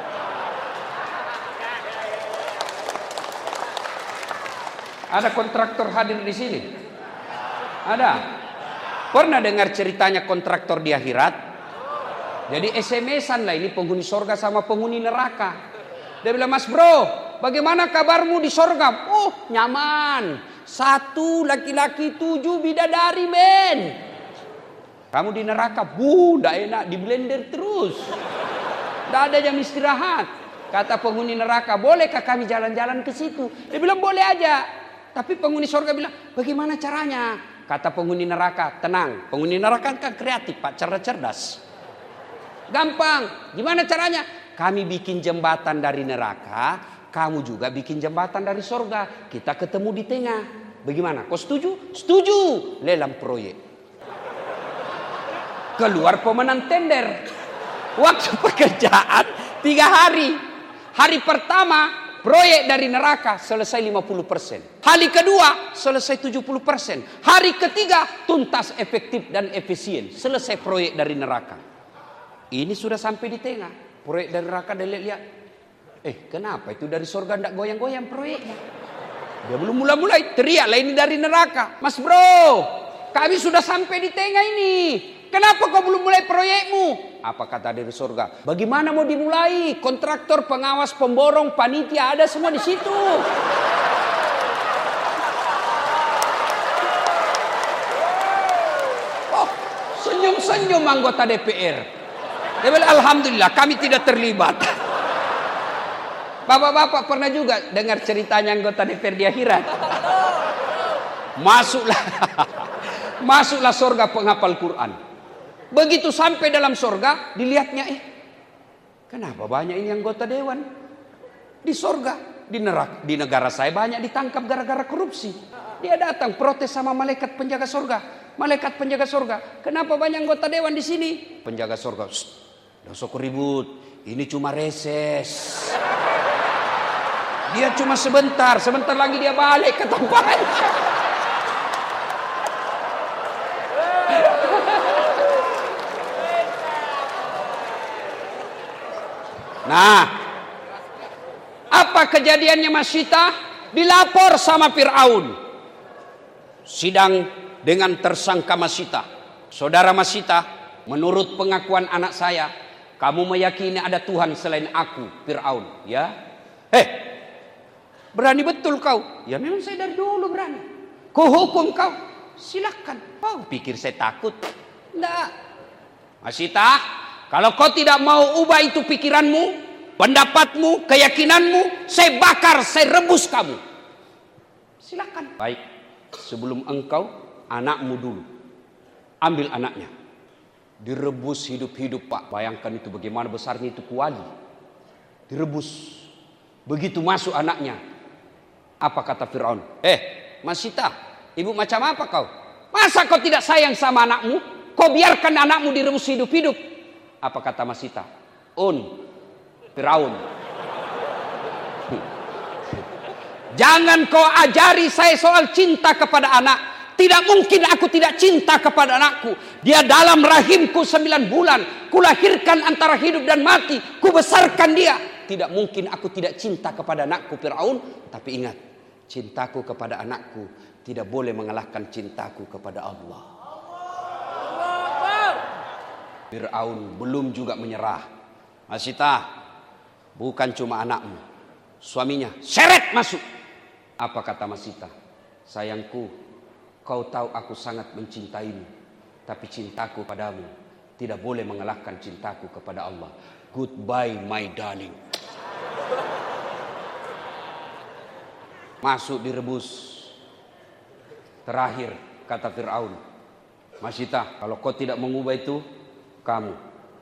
Ada kontraktor hadir di sini? Ada? Pernah dengar ceritanya kontraktor di akhirat? Jadi S M S-an lah ini penghuni sorga sama penghuni neraka. Dia bilang, "Mas bro, bagaimana kabarmu di sorga?" "Oh, nyaman. Satu laki-laki, tujuh bidadari men." "Kamu di neraka?" "Bu, ndak enak, di blender terus. Ndak ada jam istirahat." Kata penghuni neraka, "Bolehkah kami jalan-jalan ke situ?" Dia bilang, "Boleh aja." Tapi penghuni surga bilang, "Bagaimana caranya?" Kata penghuni neraka, "Tenang, penghuni neraka kan kreatif Pak, cerdas-cerdas. Gampang, gimana caranya? Kami bikin jembatan dari neraka, kamu juga bikin jembatan dari surga. Kita ketemu di tengah. Bagaimana? Kau setuju?" "Setuju." Lelang proyek. Keluar pemenang tender. Waktu pekerjaan tiga hari. Hari pertama proyek dari neraka selesai lima puluh persen. Hari kedua selesai tujuh puluh persen. Hari ketiga tuntas, efektif dan efisien. Selesai proyek dari neraka. Ini sudah sampai di tengah. Proyek dari neraka dia lihat. Eh, kenapa itu dari surga tidak goyang-goyang proyeknya? Dia belum mulai-mulai teriaklah ini dari neraka. "Mas bro, kami sudah sampai di tengah ini. Kenapa kau belum mulai proyekmu?" Apa kata dari surga? "Bagaimana mau dimulai? Kontraktor, pengawas, pemborong, panitia ada semua di situ." Oh, senyum-senyum anggota D P R. Dia bilang, "Alhamdulillah kami tidak terlibat." Bapak-bapak pernah juga dengar ceritanya anggota D P R di akhirat? Masuklah. Masuklah surga penghafal Quran. Begitu sampai dalam surga, dilihatnya, eh, kenapa banyak ini anggota dewan di surga? Di neraka, di negara saya banyak ditangkap gara-gara korupsi. Dia datang protes sama malaikat penjaga surga. Malaikat penjaga surga, kenapa banyak anggota dewan di sini? Penjaga surga, "Nggak usah ribut. Ini cuma reses. Dia cuma sebentar, sebentar lagi dia balik ke tempatnya." Nah, apa kejadiannya Masyitah? Dilapor sama Fir'aun. Sidang dengan tersangka Masyitah. Saudara Masyitah, menurut pengakuan anak saya, kamu meyakini ada Tuhan selain aku, Fir'aun, ya? Eh, berani betul kau? Ya memang saya dari dulu berani. Kuhukum kau, silakan. Kau pikir saya takut? Enggak. Masyitah, kalau kau tidak mau ubah itu pikiranmu, pendapatmu, keyakinanmu, saya bakar, saya rebus kamu. Silakan. Baik, sebelum engkau, anakmu dulu. Ambil anaknya. Direbus hidup-hidup, Pak. Bayangkan itu bagaimana besarnya itu kuali. Direbus. Begitu masuk anaknya. Apa kata Fir'aun? Eh, Masyitah, ibu macam apa kau? Masa kau tidak sayang sama anakmu? Kau biarkan anakmu direbus hidup-hidup. Apa kata Masyitah? Un, Fir'aun. Jangan kau ajari saya soal cinta kepada anak. Tidak mungkin aku tidak cinta kepada anakku. Dia dalam rahimku sembilan bulan. Kulahirkan antara hidup dan mati. Kubesarkan dia. Tidak mungkin aku tidak cinta kepada anakku, Fir'aun. Tapi ingat, cintaku kepada anakku tidak boleh mengalahkan cintaku kepada Allah. Fir'aun belum juga menyerah. Masyitah, bukan cuma anakmu, suaminya seret masuk. Apa kata Masyitah? Sayangku, kau tahu aku sangat mencintaimu, tapi cintaku padamu tidak boleh mengalahkan cintaku kepada Allah. Goodbye my darling. Masuk direbus. Terakhir kata Fir'aun, Masyitah, kalau kau tidak mengubah itu, kamu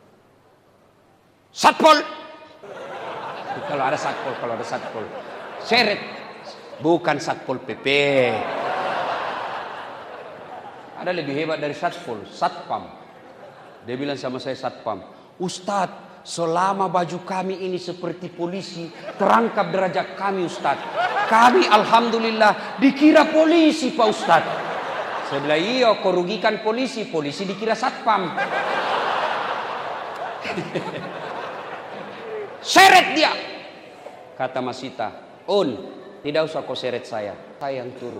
satpol. Kalau ada satpol, kalau ada satpol, seret. Bukan satpol P P. Ada lebih hebat dari satpol, satpam. Dia bilang sama saya, satpam, Ustadz, selama baju kami ini seperti polisi, terangkap derajat kami, Ustadz. Kami alhamdulillah dikira polisi, Pak Ustadz. Saya bilang, iya, kau rugikan polisi, polisi dikira satpam. Seret dia. Kata Masyitah, Un, tidak usah kau seret saya, saya yang turun.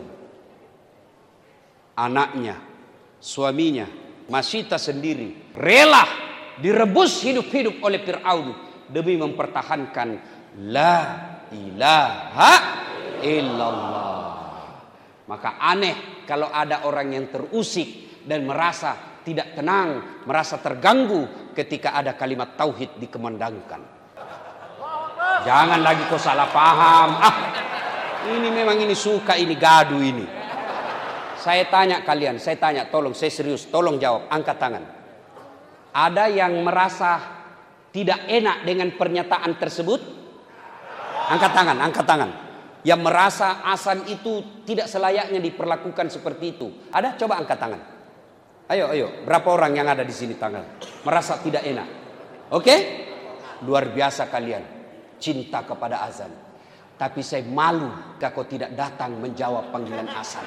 Anaknya, suaminya, Masyitah sendiri rela direbus hidup-hidup oleh Fir'aun demi mempertahankan la ilaha illallah. Maka aneh kalau ada orang yang terusik dan merasa tidak tenang, merasa terganggu ketika ada kalimat tauhid dikumandangkan. Jangan lagi kau salah paham. Ah, ini memang ini suka, ini gaduh ini. Saya tanya kalian, saya tanya, tolong, saya serius, tolong jawab, angkat tangan. Ada yang merasa tidak enak dengan pernyataan tersebut? Angkat tangan, angkat tangan. Yang merasa azan itu tidak selayaknya diperlakukan seperti itu. Ada? Coba angkat tangan. Ayo, ayo. Berapa orang yang ada di sini tangan? Merasa tidak enak. Oke? Luar biasa kalian. Cinta kepada azan. Tapi saya malu kalau tidak datang menjawab panggilan azan.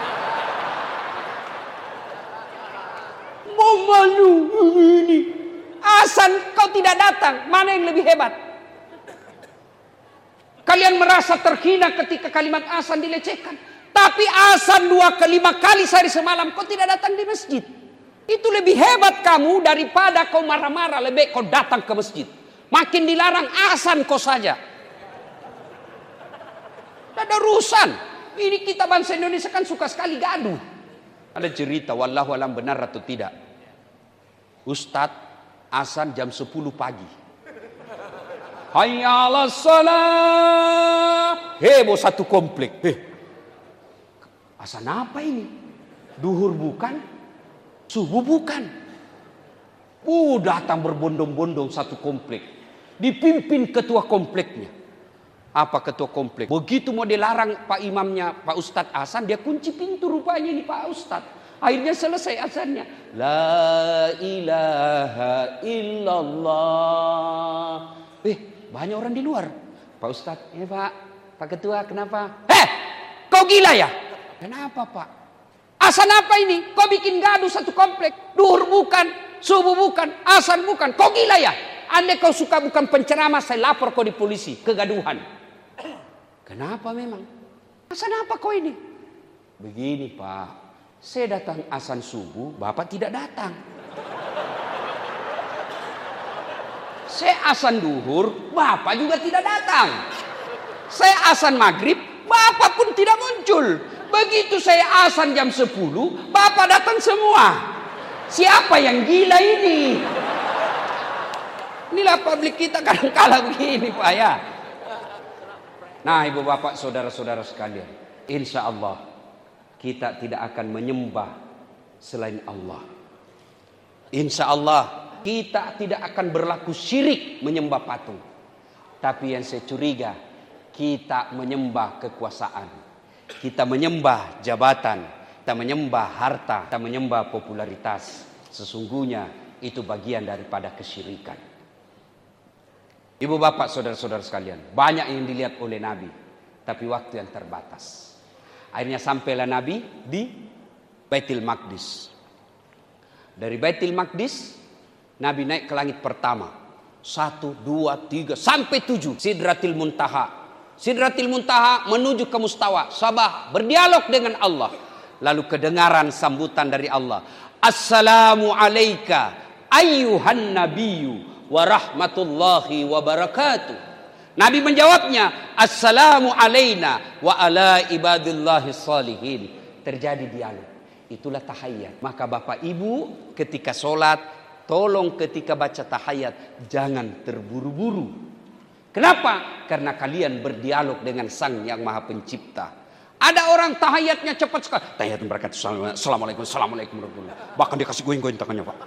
Mau malu ini. Azan kau tidak datang. Mana yang lebih hebat? Kalian merasa terhina ketika kalimat azan dilecehkan. Tapi azan dua ke lima kali sehari semalam kau tidak datang di masjid. Itu lebih hebat kamu daripada kau marah-marah. Lebih kau datang ke masjid. Makin dilarang azan kau saja. Tidak ada urusan. Ini kita bangsa Indonesia kan suka sekali gaduh. Ada cerita, wallahu alam benar atau tidak. Ustadz azan jam sepuluh pagi. Hayya 'alas shalah. Heboh satu komplek. Heh. Azan apa ini? Duhur bukan, subuh bukan. Uh, datang berbondong-bondong satu komplek. Dipimpin ketua kompleknya. Apa ketua komplek? Begitu mau dilarang Pak Imamnya, Pak Ustadz azan, dia kunci pintu rupanya ini Pak Ustadz. Akhirnya selesai azannya. La ilaha illallah. Eh, banyak orang di luar. Pak Ustadz, eh Pak, Pak Ketua, kenapa? Eh, kau gila ya? Kenapa Pak? Azan apa ini? Kau bikin gaduh satu komplek. Duhur bukan, subuh bukan, azan bukan. Kau gila ya? Andai kau suka bukan penceramah, saya lapor kau di polisi. Kegaduhan. Kenapa memang? Azan apa kau ini? Begini Pak. Saya datang azan subuh, Bapak tidak datang. Saya azan duhur, Bapak juga tidak datang. Saya azan maghrib, Bapak pun tidak muncul. Begitu saya azan jam sepuluh, Bapak datang semua. Siapa yang gila ini? Inilah publik kita kadang-kala begini Pak ya. Nah ibu bapak saudara-saudara sekalian, insya Allah kita tidak akan menyembah selain Allah. Insya Allah kita tidak akan berlaku syirik menyembah patung. Tapi yang saya curiga, kita menyembah kekuasaan, kita menyembah jabatan, kita menyembah harta, kita menyembah popularitas. Sesungguhnya itu bagian daripada kesyirikan. Ibu bapak saudara-saudara sekalian, banyak yang dilihat oleh Nabi, tapi waktu yang terbatas. Akhirnya sampailah Nabi di Baitul Maqdis. Dari Baitul Maqdis, Nabi naik ke langit pertama. Satu, dua, tiga, sampai tujuh. Sidratil Muntaha. Sidratil Muntaha menuju ke Mustawa. Sabah, berdialog dengan Allah. Lalu kedengaran sambutan dari Allah. Assalamu alayka ayyuhan nabiyyu wa rahmatullahi wa barakatuh. Nabi menjawabnya, Assalamu alayna wa ala ibadillahi salihin. Terjadi dialog. Itulah tahiyat. Maka bapak ibu ketika sholat, tolong ketika baca tahiyat jangan terburu-buru. Kenapa? Karena kalian berdialog dengan Sang Yang Maha Pencipta. Ada orang tahiyatnya cepat sekali. Tahiyat berkat Assalamualaikum, Assalamualaikum warahmatullahi. Bahkan dikasih goyang-goyang tangannya Pak.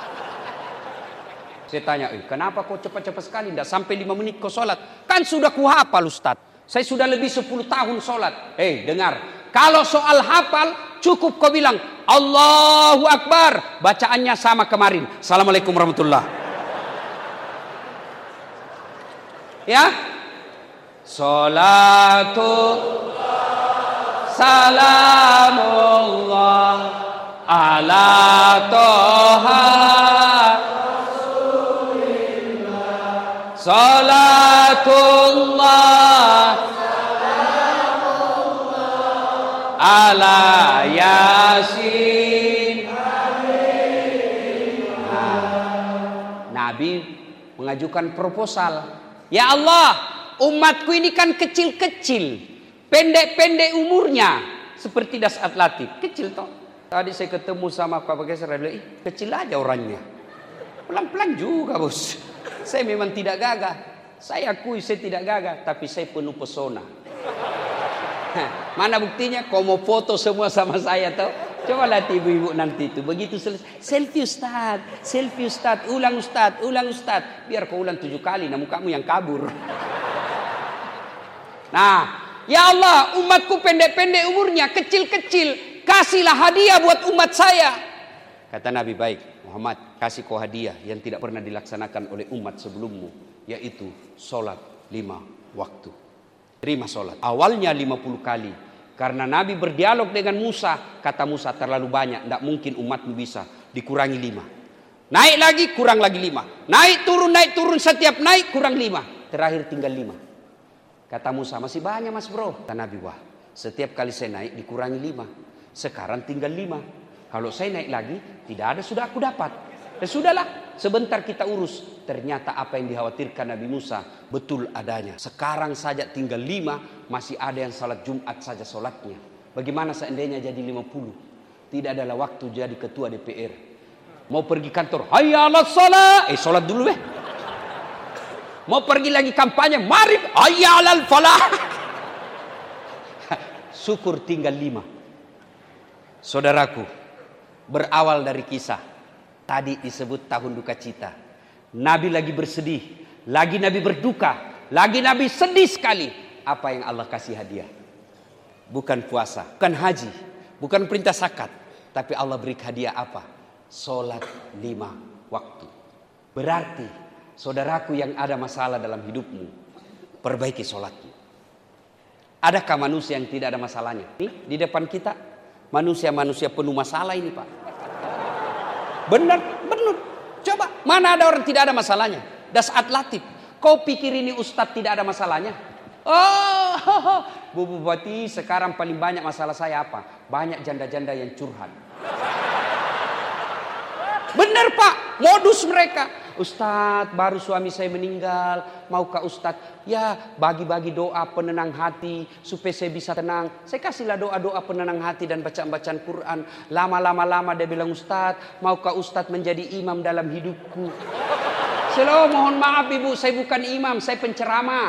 Saya tanya, eh, kenapa kau cepat-cepat sekali? Tidak sampai lima menit kau sholat. Kan sudah kuhafal Ustaz. Saya sudah lebih sepuluh tahun sholat. Eh dengar, kalau soal hafal cukup kau bilang Allahu Akbar. Bacaannya sama kemarin. Assalamualaikum warahmatullahi. Ya, Salatu Salamullah ala Toha Salatullah Salamullah ala Yasin. Nah, Nabi mengajukan proposal. Ya Allah, umatku ini kan kecil-kecil, pendek-pendek umurnya, seperti Das Atlatif, kecil toh. Tadi saya ketemu sama Pak Bagesar, ih kecil aja orangnya, pelan-pelan juga bos. Saya memang tidak gagah, saya akui saya tidak gagah, tapi saya penuh pesona. Mana buktinya? Kau mau foto semua sama saya toh? Coba lihat ibu-ibu nanti itu. Begitu selesai, selfie Ustaz, selfie Ustaz, ulang Ustaz, ulang Ustaz. Biar kau ulang tujuh kali, nah mukamu yang kabur. Nah, ya Allah, umatku pendek-pendek umurnya, kecil-kecil. Kasihlah hadiah buat umat saya. Kata Nabi, baik Muhammad, kasih kau hadiah yang tidak pernah dilaksanakan oleh umat sebelummu, yaitu sholat lima waktu. Terima sholat. Awalnya lima puluh kali. Karena Nabi berdialog dengan Musa. Kata Musa, terlalu banyak, tidak mungkin umatmu bisa. Dikurangi lima. Naik lagi, kurang lagi lima. Naik turun, naik turun, setiap naik kurang lima. Terakhir tinggal lima. Kata Musa, masih banyak mas bro. Kata Nabi, wah setiap kali saya naik dikurangi lima. Sekarang tinggal lima. Kalau saya naik lagi, tidak ada sudah aku dapat. Dan sudahlah, sebentar kita urus. Ternyata apa yang dikhawatirkan Nabi Musa betul adanya. Sekarang saja tinggal lima, masih ada yang salat Jumat saja salatnya. Bagaimana seandainya jadi lima puluh? Tidak adalah waktu jadi ketua D P R. Mau pergi kantor, hayya ala salat. Eh salat dulu eh. Mau pergi lagi kampanye, mari hayya ala falah. Syukur tinggal lima. Saudaraku, berawal dari kisah tadi disebut tahun duka cita. Nabi lagi bersedih, lagi Nabi berduka, lagi Nabi sedih sekali. Apa yang Allah kasih hadiah? Bukan puasa, bukan haji, bukan perintah zakat, tapi Allah beri hadiah apa? Solat lima waktu. Berarti saudaraku yang ada masalah dalam hidupmu, perbaiki solatmu. Adakah manusia yang tidak ada masalahnya? Nih, di depan kita manusia-manusia penuh masalah ini, Pak. Benar, benar. Coba, mana ada orang tidak ada masalahnya? Das atlatif. Kau pikir ini ustadz tidak ada masalahnya? Oh, Bu Bupati, sekarang paling banyak masalah saya apa? Banyak janda-janda yang curhat. Benar, Pak, modus mereka. Ustadz, baru suami saya meninggal, maukah Ustadz ya bagi-bagi doa penenang hati supaya saya bisa tenang. Saya kasihlah doa-doa penenang hati dan bacaan-bacaan Quran. Lama-lama-lama dia bilang, Ustadz, maukah Ustadz menjadi imam dalam hidupku? Selalu mohon maaf Ibu, saya bukan imam, saya penceramah.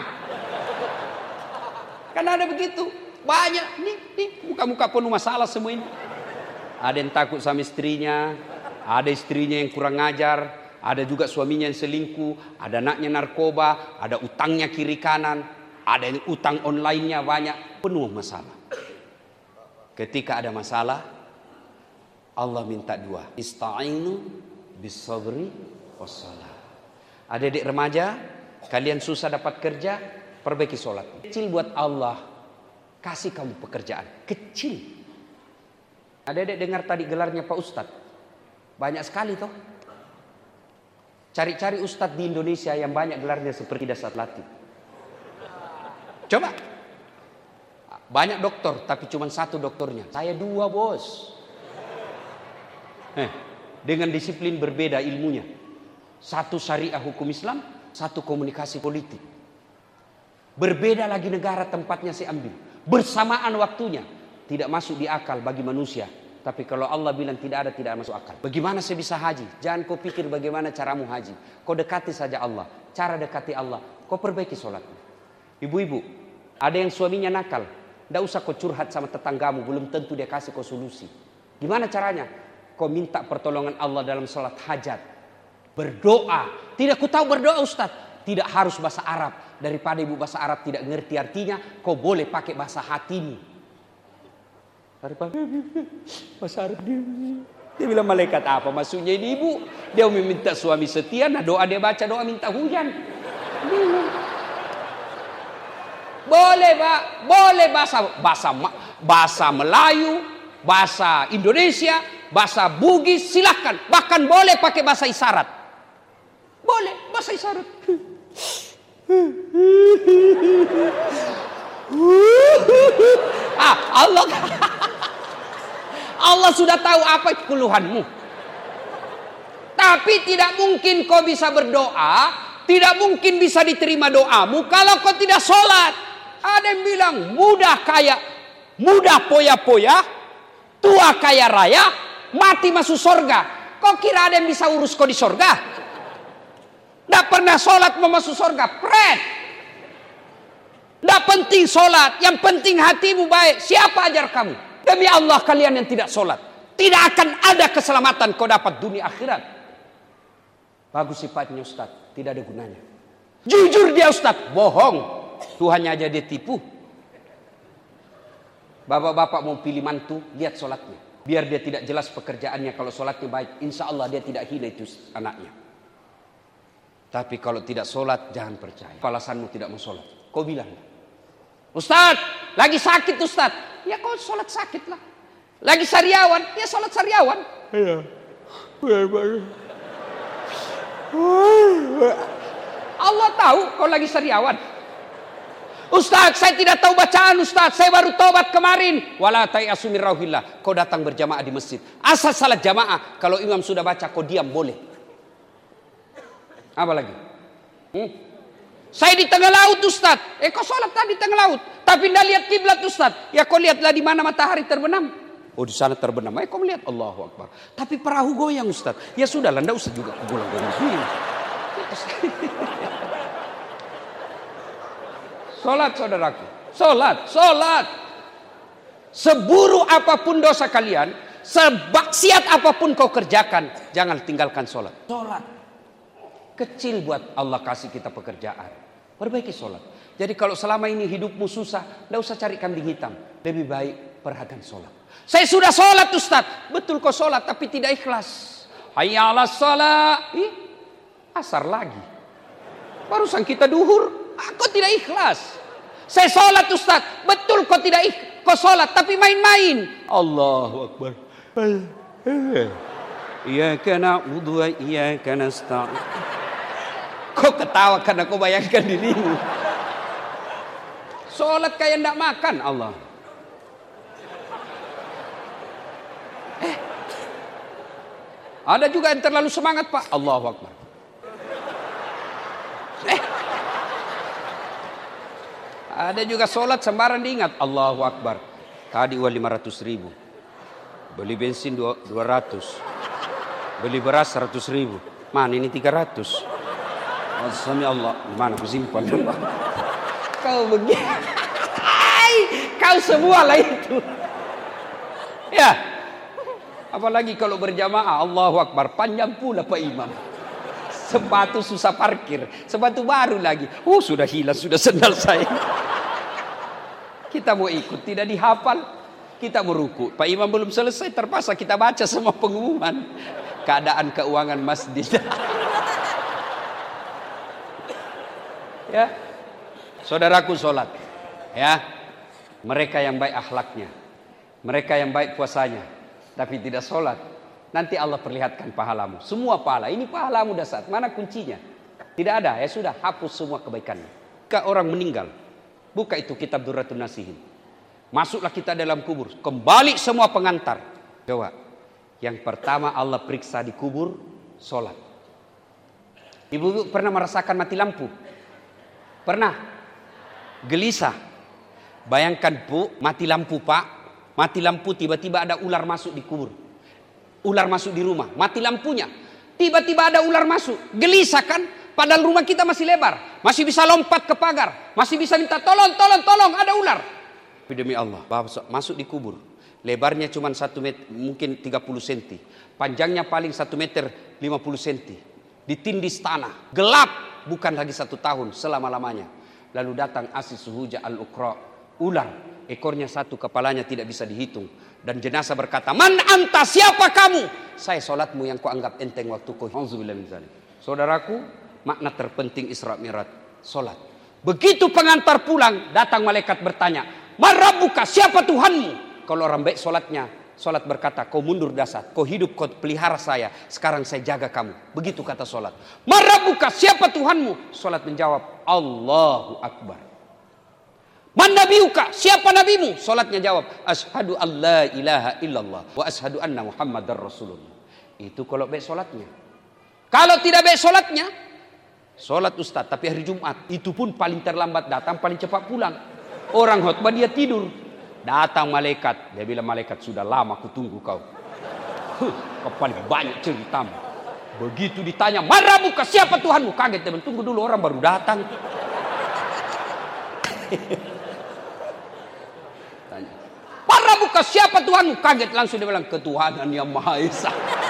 Karena ada begitu, banyak nih, nih muka-muka penuh masalah semua ini. Ada yang takut sama istrinya, ada istrinya yang kurang ajar. Ada juga suaminya yang selingkuh, ada anaknya narkoba, ada utangnya kiri kanan, ada yang utang online-nya banyak, penuh masalah. Ketika ada masalah, Allah minta dua. Ista'inu bis-sabri was-salah. Adik-adik remaja, kalian susah dapat kerja, perbaiki sholat. Kecil buat Allah, kasih kamu pekerjaan. Kecil. Adik-adik dengar tadi gelarnya Pak Ustadz. Banyak sekali toh. Cari-cari ustadz di Indonesia yang banyak gelarnya seperti Das Atlatif. Coba. Banyak doktor, tapi cuma satu doktornya. Saya dua, bos. Eh, dengan disiplin berbeda ilmunya. Satu syariah hukum Islam, satu komunikasi politik. Berbeda lagi negara tempatnya saya ambil. Bersamaan waktunya. Tidak masuk di akal bagi manusia. Tapi kalau Allah bilang tidak ada, tidak masuk akal. Bagaimana saya bisa haji? Jangan kau pikir bagaimana caramu haji. Kau dekati saja Allah. Cara dekati Allah, kau perbaiki sholatmu. Ibu-ibu, ada yang suaminya nakal. Tidak usah kau curhat sama tetanggamu. Belum tentu dia kasih kau solusi. Gimana caranya? Kau minta pertolongan Allah dalam sholat hajat. Berdoa. Tidak ku tahu berdoa Ustaz. Tidak harus bahasa Arab. Daripada ibu bahasa Arab tidak ngerti artinya, kau boleh pakai bahasa hatimu. Bahasa Arab dia, dia bilang malaikat apa maksudnya ini ibu? Dia meminta suami setia, nah doa dia baca doa minta hujan. Boleh Pak, boleh bahasa bahasa bahasa Melayu, bahasa Indonesia, bahasa Bugis silakan. Bahkan boleh pakai bahasa isyarat. Boleh bahasa isyarat. ah Allah. Allah sudah tahu apa keluhanmu. Tapi tidak mungkin kau bisa berdoa, tidak mungkin bisa diterima doamu kalau kau tidak sholat. Ada yang bilang mudah kaya, mudah poya-poya, tua kaya raya, mati masuk surga. Kau kira ada yang bisa urus kau di surga? Tidak pernah sholat mau masuk surga, pret. Tidak penting sholat, yang penting hatimu baik. Siapa ajar kamu? Demi Allah kalian yang tidak sholat, tidak akan ada keselamatan kau dapat dunia akhirat. Bagus sifatnya Ustaz, tidak ada gunanya. Jujur dia Ustaz, bohong. Tuhannya aja dia tipu. Bapak-bapak mau pilih mantu, lihat sholatnya. Biar dia tidak jelas pekerjaannya. Kalau sholatnya baik, insya Allah dia tidak hina itu anaknya. Tapi kalau tidak sholat, jangan percaya. Alasanmu tidak mau sholat, kau bilang, Ustaz, lagi sakit Ustaz. Ya kau sholat sakit lah. Lagi sariawan, ya sholat sariawan. Iya. Allah tahu kau lagi sariawan. Ustaz, saya tidak tahu bacaan Ustaz. Saya baru tobat kemarin. Wala tayasu min rauhillah. Kau datang berjamaah di masjid. Asal salat jamaah. Kalau imam sudah baca, kau diam boleh. Apa lagi? Hmm? Saya di tengah laut Ustaz. Eh kau sholat tadi di tengah laut. Tapi tidak lihat kiblat Ustaz. Ya kau lihatlah di mana matahari terbenam. Oh di sana terbenam. Eh kau melihat Allahu Akbar. Tapi perahu goyang Ustaz. Ya sudah lah, tidak usah juga kau goyang-goyang. Sholat saudaraku. Sholat, sholat. Seburuk apapun dosa kalian, Sebaksiat apapun kau kerjakan, jangan tinggalkan sholat. Sholat kecil buat Allah kasih kita pekerjaan. Perbaiki sholat. Jadi kalau selama ini hidupmu susah, tidak usah cari kambing hitam. Lebih baik perhatikan sholat. Saya sudah sholat Ustaz. Betul kau sholat tapi tidak ikhlas. Hayya 'alas sholat. Ih, asar lagi. Barusan kita duhur, kau tidak ikhlas. Saya sholat Ustaz. Betul kau tidak ikhlas. Kau sholat tapi main-main. Allahu Akbar. Iyyaka na'budu wa iyyaka nasta'in. Kau ketawa karena kau bayangkan dirimu. Sholat kayak ndak makan Allah. Eh, ada juga yang terlalu semangat Pak. Allahu Akbar. Eh, ada juga sholat sembarang diingat. Allahu Akbar. Tadi uang lima ratus ribu. Beli bensin dua ratus. Beli beras seratus ribu. Mana ini tiga ratus. Sami Allah. Mana aku simpan? Kau begini. Kau semua lah itu. Ya. Apalagi kalau berjamaah. Allahu Akbar. Panjang pula Pak Imam. Sepatu susah parkir. Sepatu baru lagi. Oh sudah hilang. Sudah sendal saya. Kita mau ikut. Tidak dihafal. Kita meruku. Pak Imam belum selesai. Terpaksa kita baca semua pengumuman. Keadaan keuangan masjid. Ya. Saudaraku sholat. Ya. Mereka yang baik akhlaknya. Mereka yang baik puasanya. Tapi tidak sholat. Nanti Allah perlihatkan pahalamu. Semua pahala. Ini pahalamu dasar. Mana kuncinya? Tidak ada. Ya sudah. Hapus semua kebaikannya. Jika orang meninggal. Buka itu kitab Durratun Nasihin. Masuklah kita dalam kubur. Kembali semua pengantar. Coba. Yang pertama Allah periksa di kubur. Sholat. Ibu-ibu pernah merasakan mati lampu? Pernah? Gelisah. Bayangkan Bu, mati lampu Pak. Mati lampu tiba-tiba ada ular masuk di kubur. Ular masuk di rumah. Mati lampunya. Tiba-tiba ada ular masuk. Gelisah kan? Padahal rumah kita masih lebar. Masih bisa lompat ke pagar. Masih bisa minta tolong, tolong, tolong. Ada ular. Demi Allah. Masuk di kubur. Lebarnya cuma satu meter. Mungkin tiga puluh sentimeter. Panjangnya paling satu meter lima puluh sentimeter. Ditindis tanah. Gelap. Bukan lagi satu tahun. Selama-lamanya. Lalu datang Asis Suhuja al-Uqra. Ular. Ekornya satu. Kepalanya tidak bisa dihitung. Dan jenazah berkata. Man anta, siapa kamu? Saya sholatmu yang kau anggap enteng waktu kau. Saudaraku. Makna terpenting Isra Mi'raj. Sholat. Begitu pengantar pulang. Datang malaikat bertanya. Man rabbuka, siapa Tuhanmu? Kalau orang baik sholatnya. Sholat berkata. Kau mundur dasar. Kau hidup, kau pelihara saya. Sekarang saya jaga kamu. Begitu kata sholat. Man rabbuka, siapa Tuhanmu? Sholat menjawab. Allahu Akbar. Man nabiuka, siapa nabimu? Sholatnya jawab. Ashadu an la ilaha illallah. Wa ashadu anna muhammadar rasulullah. Itu kalau baik sholatnya. Kalau tidak baik sholatnya. Sholat Ustaz, tapi hari Jumat. Itu pun paling terlambat datang, paling cepat pulang. Orang khutbah dia tidur. Datang malaikat. Dia bilang malaikat sudah lama aku tunggu kau. Huh, kau paling banyak ceritamu. Begitu ditanya. Marabuka, siapa Tuhanmu? Kaget teman. Tunggu dulu orang baru datang. Tanya. Marabuka, siapa Tuhanmu? Kaget langsung dia bilang. Ketuhanan yang Maha Esa.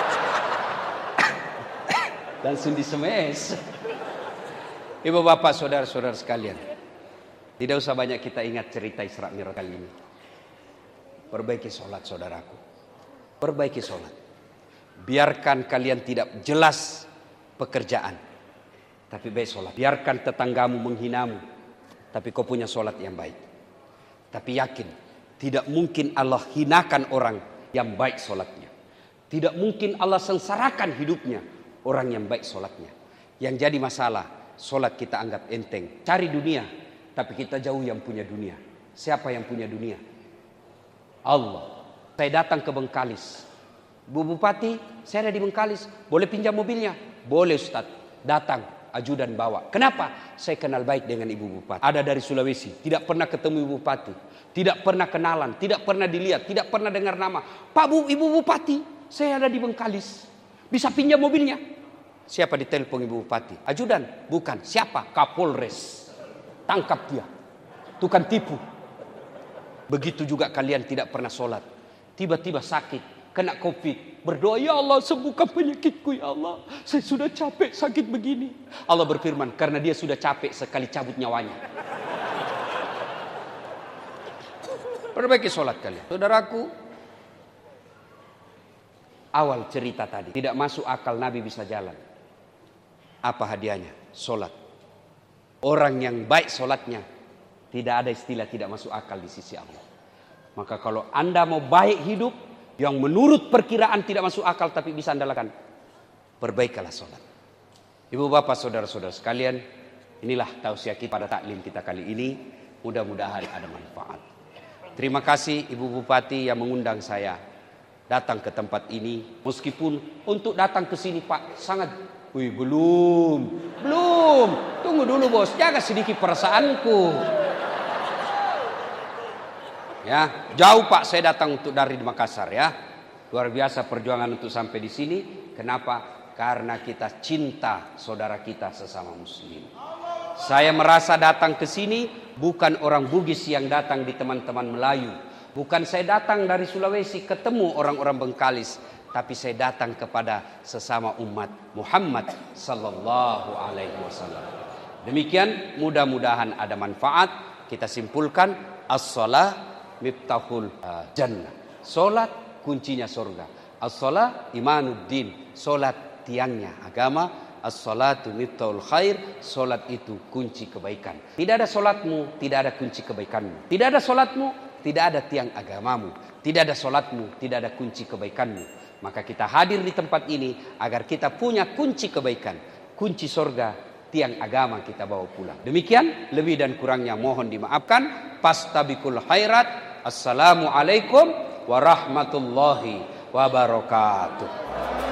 Langsung disemes. Ibu bapak saudara-saudara sekalian. Tidak usah banyak kita ingat cerita Isra Mi'raj kali ini. Perbaiki sholat saudaraku. Perbaiki sholat. Biarkan kalian tidak jelas pekerjaan. Tapi baik sholat. Biarkan tetanggamu menghinamu. Tapi kau punya sholat yang baik. Tapi yakin. Tidak mungkin Allah hinakan orang yang baik sholatnya. Tidak mungkin Allah sengsarakan hidupnya orang yang baik sholatnya. Yang jadi masalah. Sholat kita anggap enteng. Cari dunia. Tapi kita jauh yang punya dunia. Siapa yang punya dunia? Allah. Saya datang ke Bengkalis. Bu Bupati, saya ada di Bengkalis. Boleh pinjam mobilnya? Boleh Ustaz. Datang, ajudan bawa. Kenapa? Saya kenal baik dengan Ibu Bupati. Ada dari Sulawesi. Tidak pernah ketemu Ibu Bupati. Tidak pernah kenalan. Tidak pernah dilihat. Tidak pernah dengar nama. Pak Bu, Ibu Bupati, saya ada di Bengkalis. Bisa pinjam mobilnya? Siapa ditelepon Ibu Bupati? Ajudan? Bukan. Siapa? Kapolres. Tangkap dia. Tukang tipu. Begitu juga kalian tidak pernah sholat. Tiba-tiba sakit. kena Covid. Berdoa, ya Allah sembuhkan penyakitku ya Allah. Saya sudah capek sakit begini. Allah berfirman, karena dia sudah capek sekali cabut nyawanya. Perbaiki sholat kalian. Saudaraku, awal cerita tadi. Tidak masuk akal Nabi bisa jalan. Apa hadiahnya? Sholat. Orang yang baik sholatnya, tidak ada istilah tidak masuk akal di sisi Allah. Maka kalau Anda mau baik hidup, yang menurut perkiraan tidak masuk akal tapi bisa Anda lakukan, perbaikilah sholat. Ibu bapak saudara-saudara sekalian, inilah tausiah kita pada taklim kita kali ini. Mudah-mudahan ada manfaat. Terima kasih Ibu Bupati yang mengundang saya datang ke tempat ini. Meskipun untuk datang ke sini Pak sangat, wih belum, belum. Tunggu dulu bos, jaga sedikit perasaanku. Ya, jauh Pak saya datang untuk dari Makassar ya. Luar biasa perjuangan untuk sampai di sini. Kenapa? Karena kita cinta saudara kita sesama muslim. Saya merasa datang ke sini bukan orang Bugis yang datang di teman-teman Melayu. Bukan saya datang dari Sulawesi ketemu orang-orang Bengkalis, tapi saya datang kepada sesama umat Muhammad sallallahu alaihi wasallam. Demikian, mudah-mudahan ada manfaat. Kita simpulkan, as-shalah miftahul jannah. Solat kuncinya surga. As-salat imanuddin. Solat tiangnya agama. As-salatu miftahul khair. Solat itu kunci kebaikan. Tidak ada solatmu, tidak ada kunci kebaikanmu. Tidak ada solatmu, tidak ada tiang agamamu. Tidak ada solatmu, tidak ada kunci kebaikanmu. Maka kita hadir di tempat ini agar kita punya kunci kebaikan, kunci surga, tiang agama kita bawa pulang. Demikian, lebih dan kurangnya mohon dimaafkan. Pastabikul khairat. Assalamualaikum warahmatullahi wabarakatuh.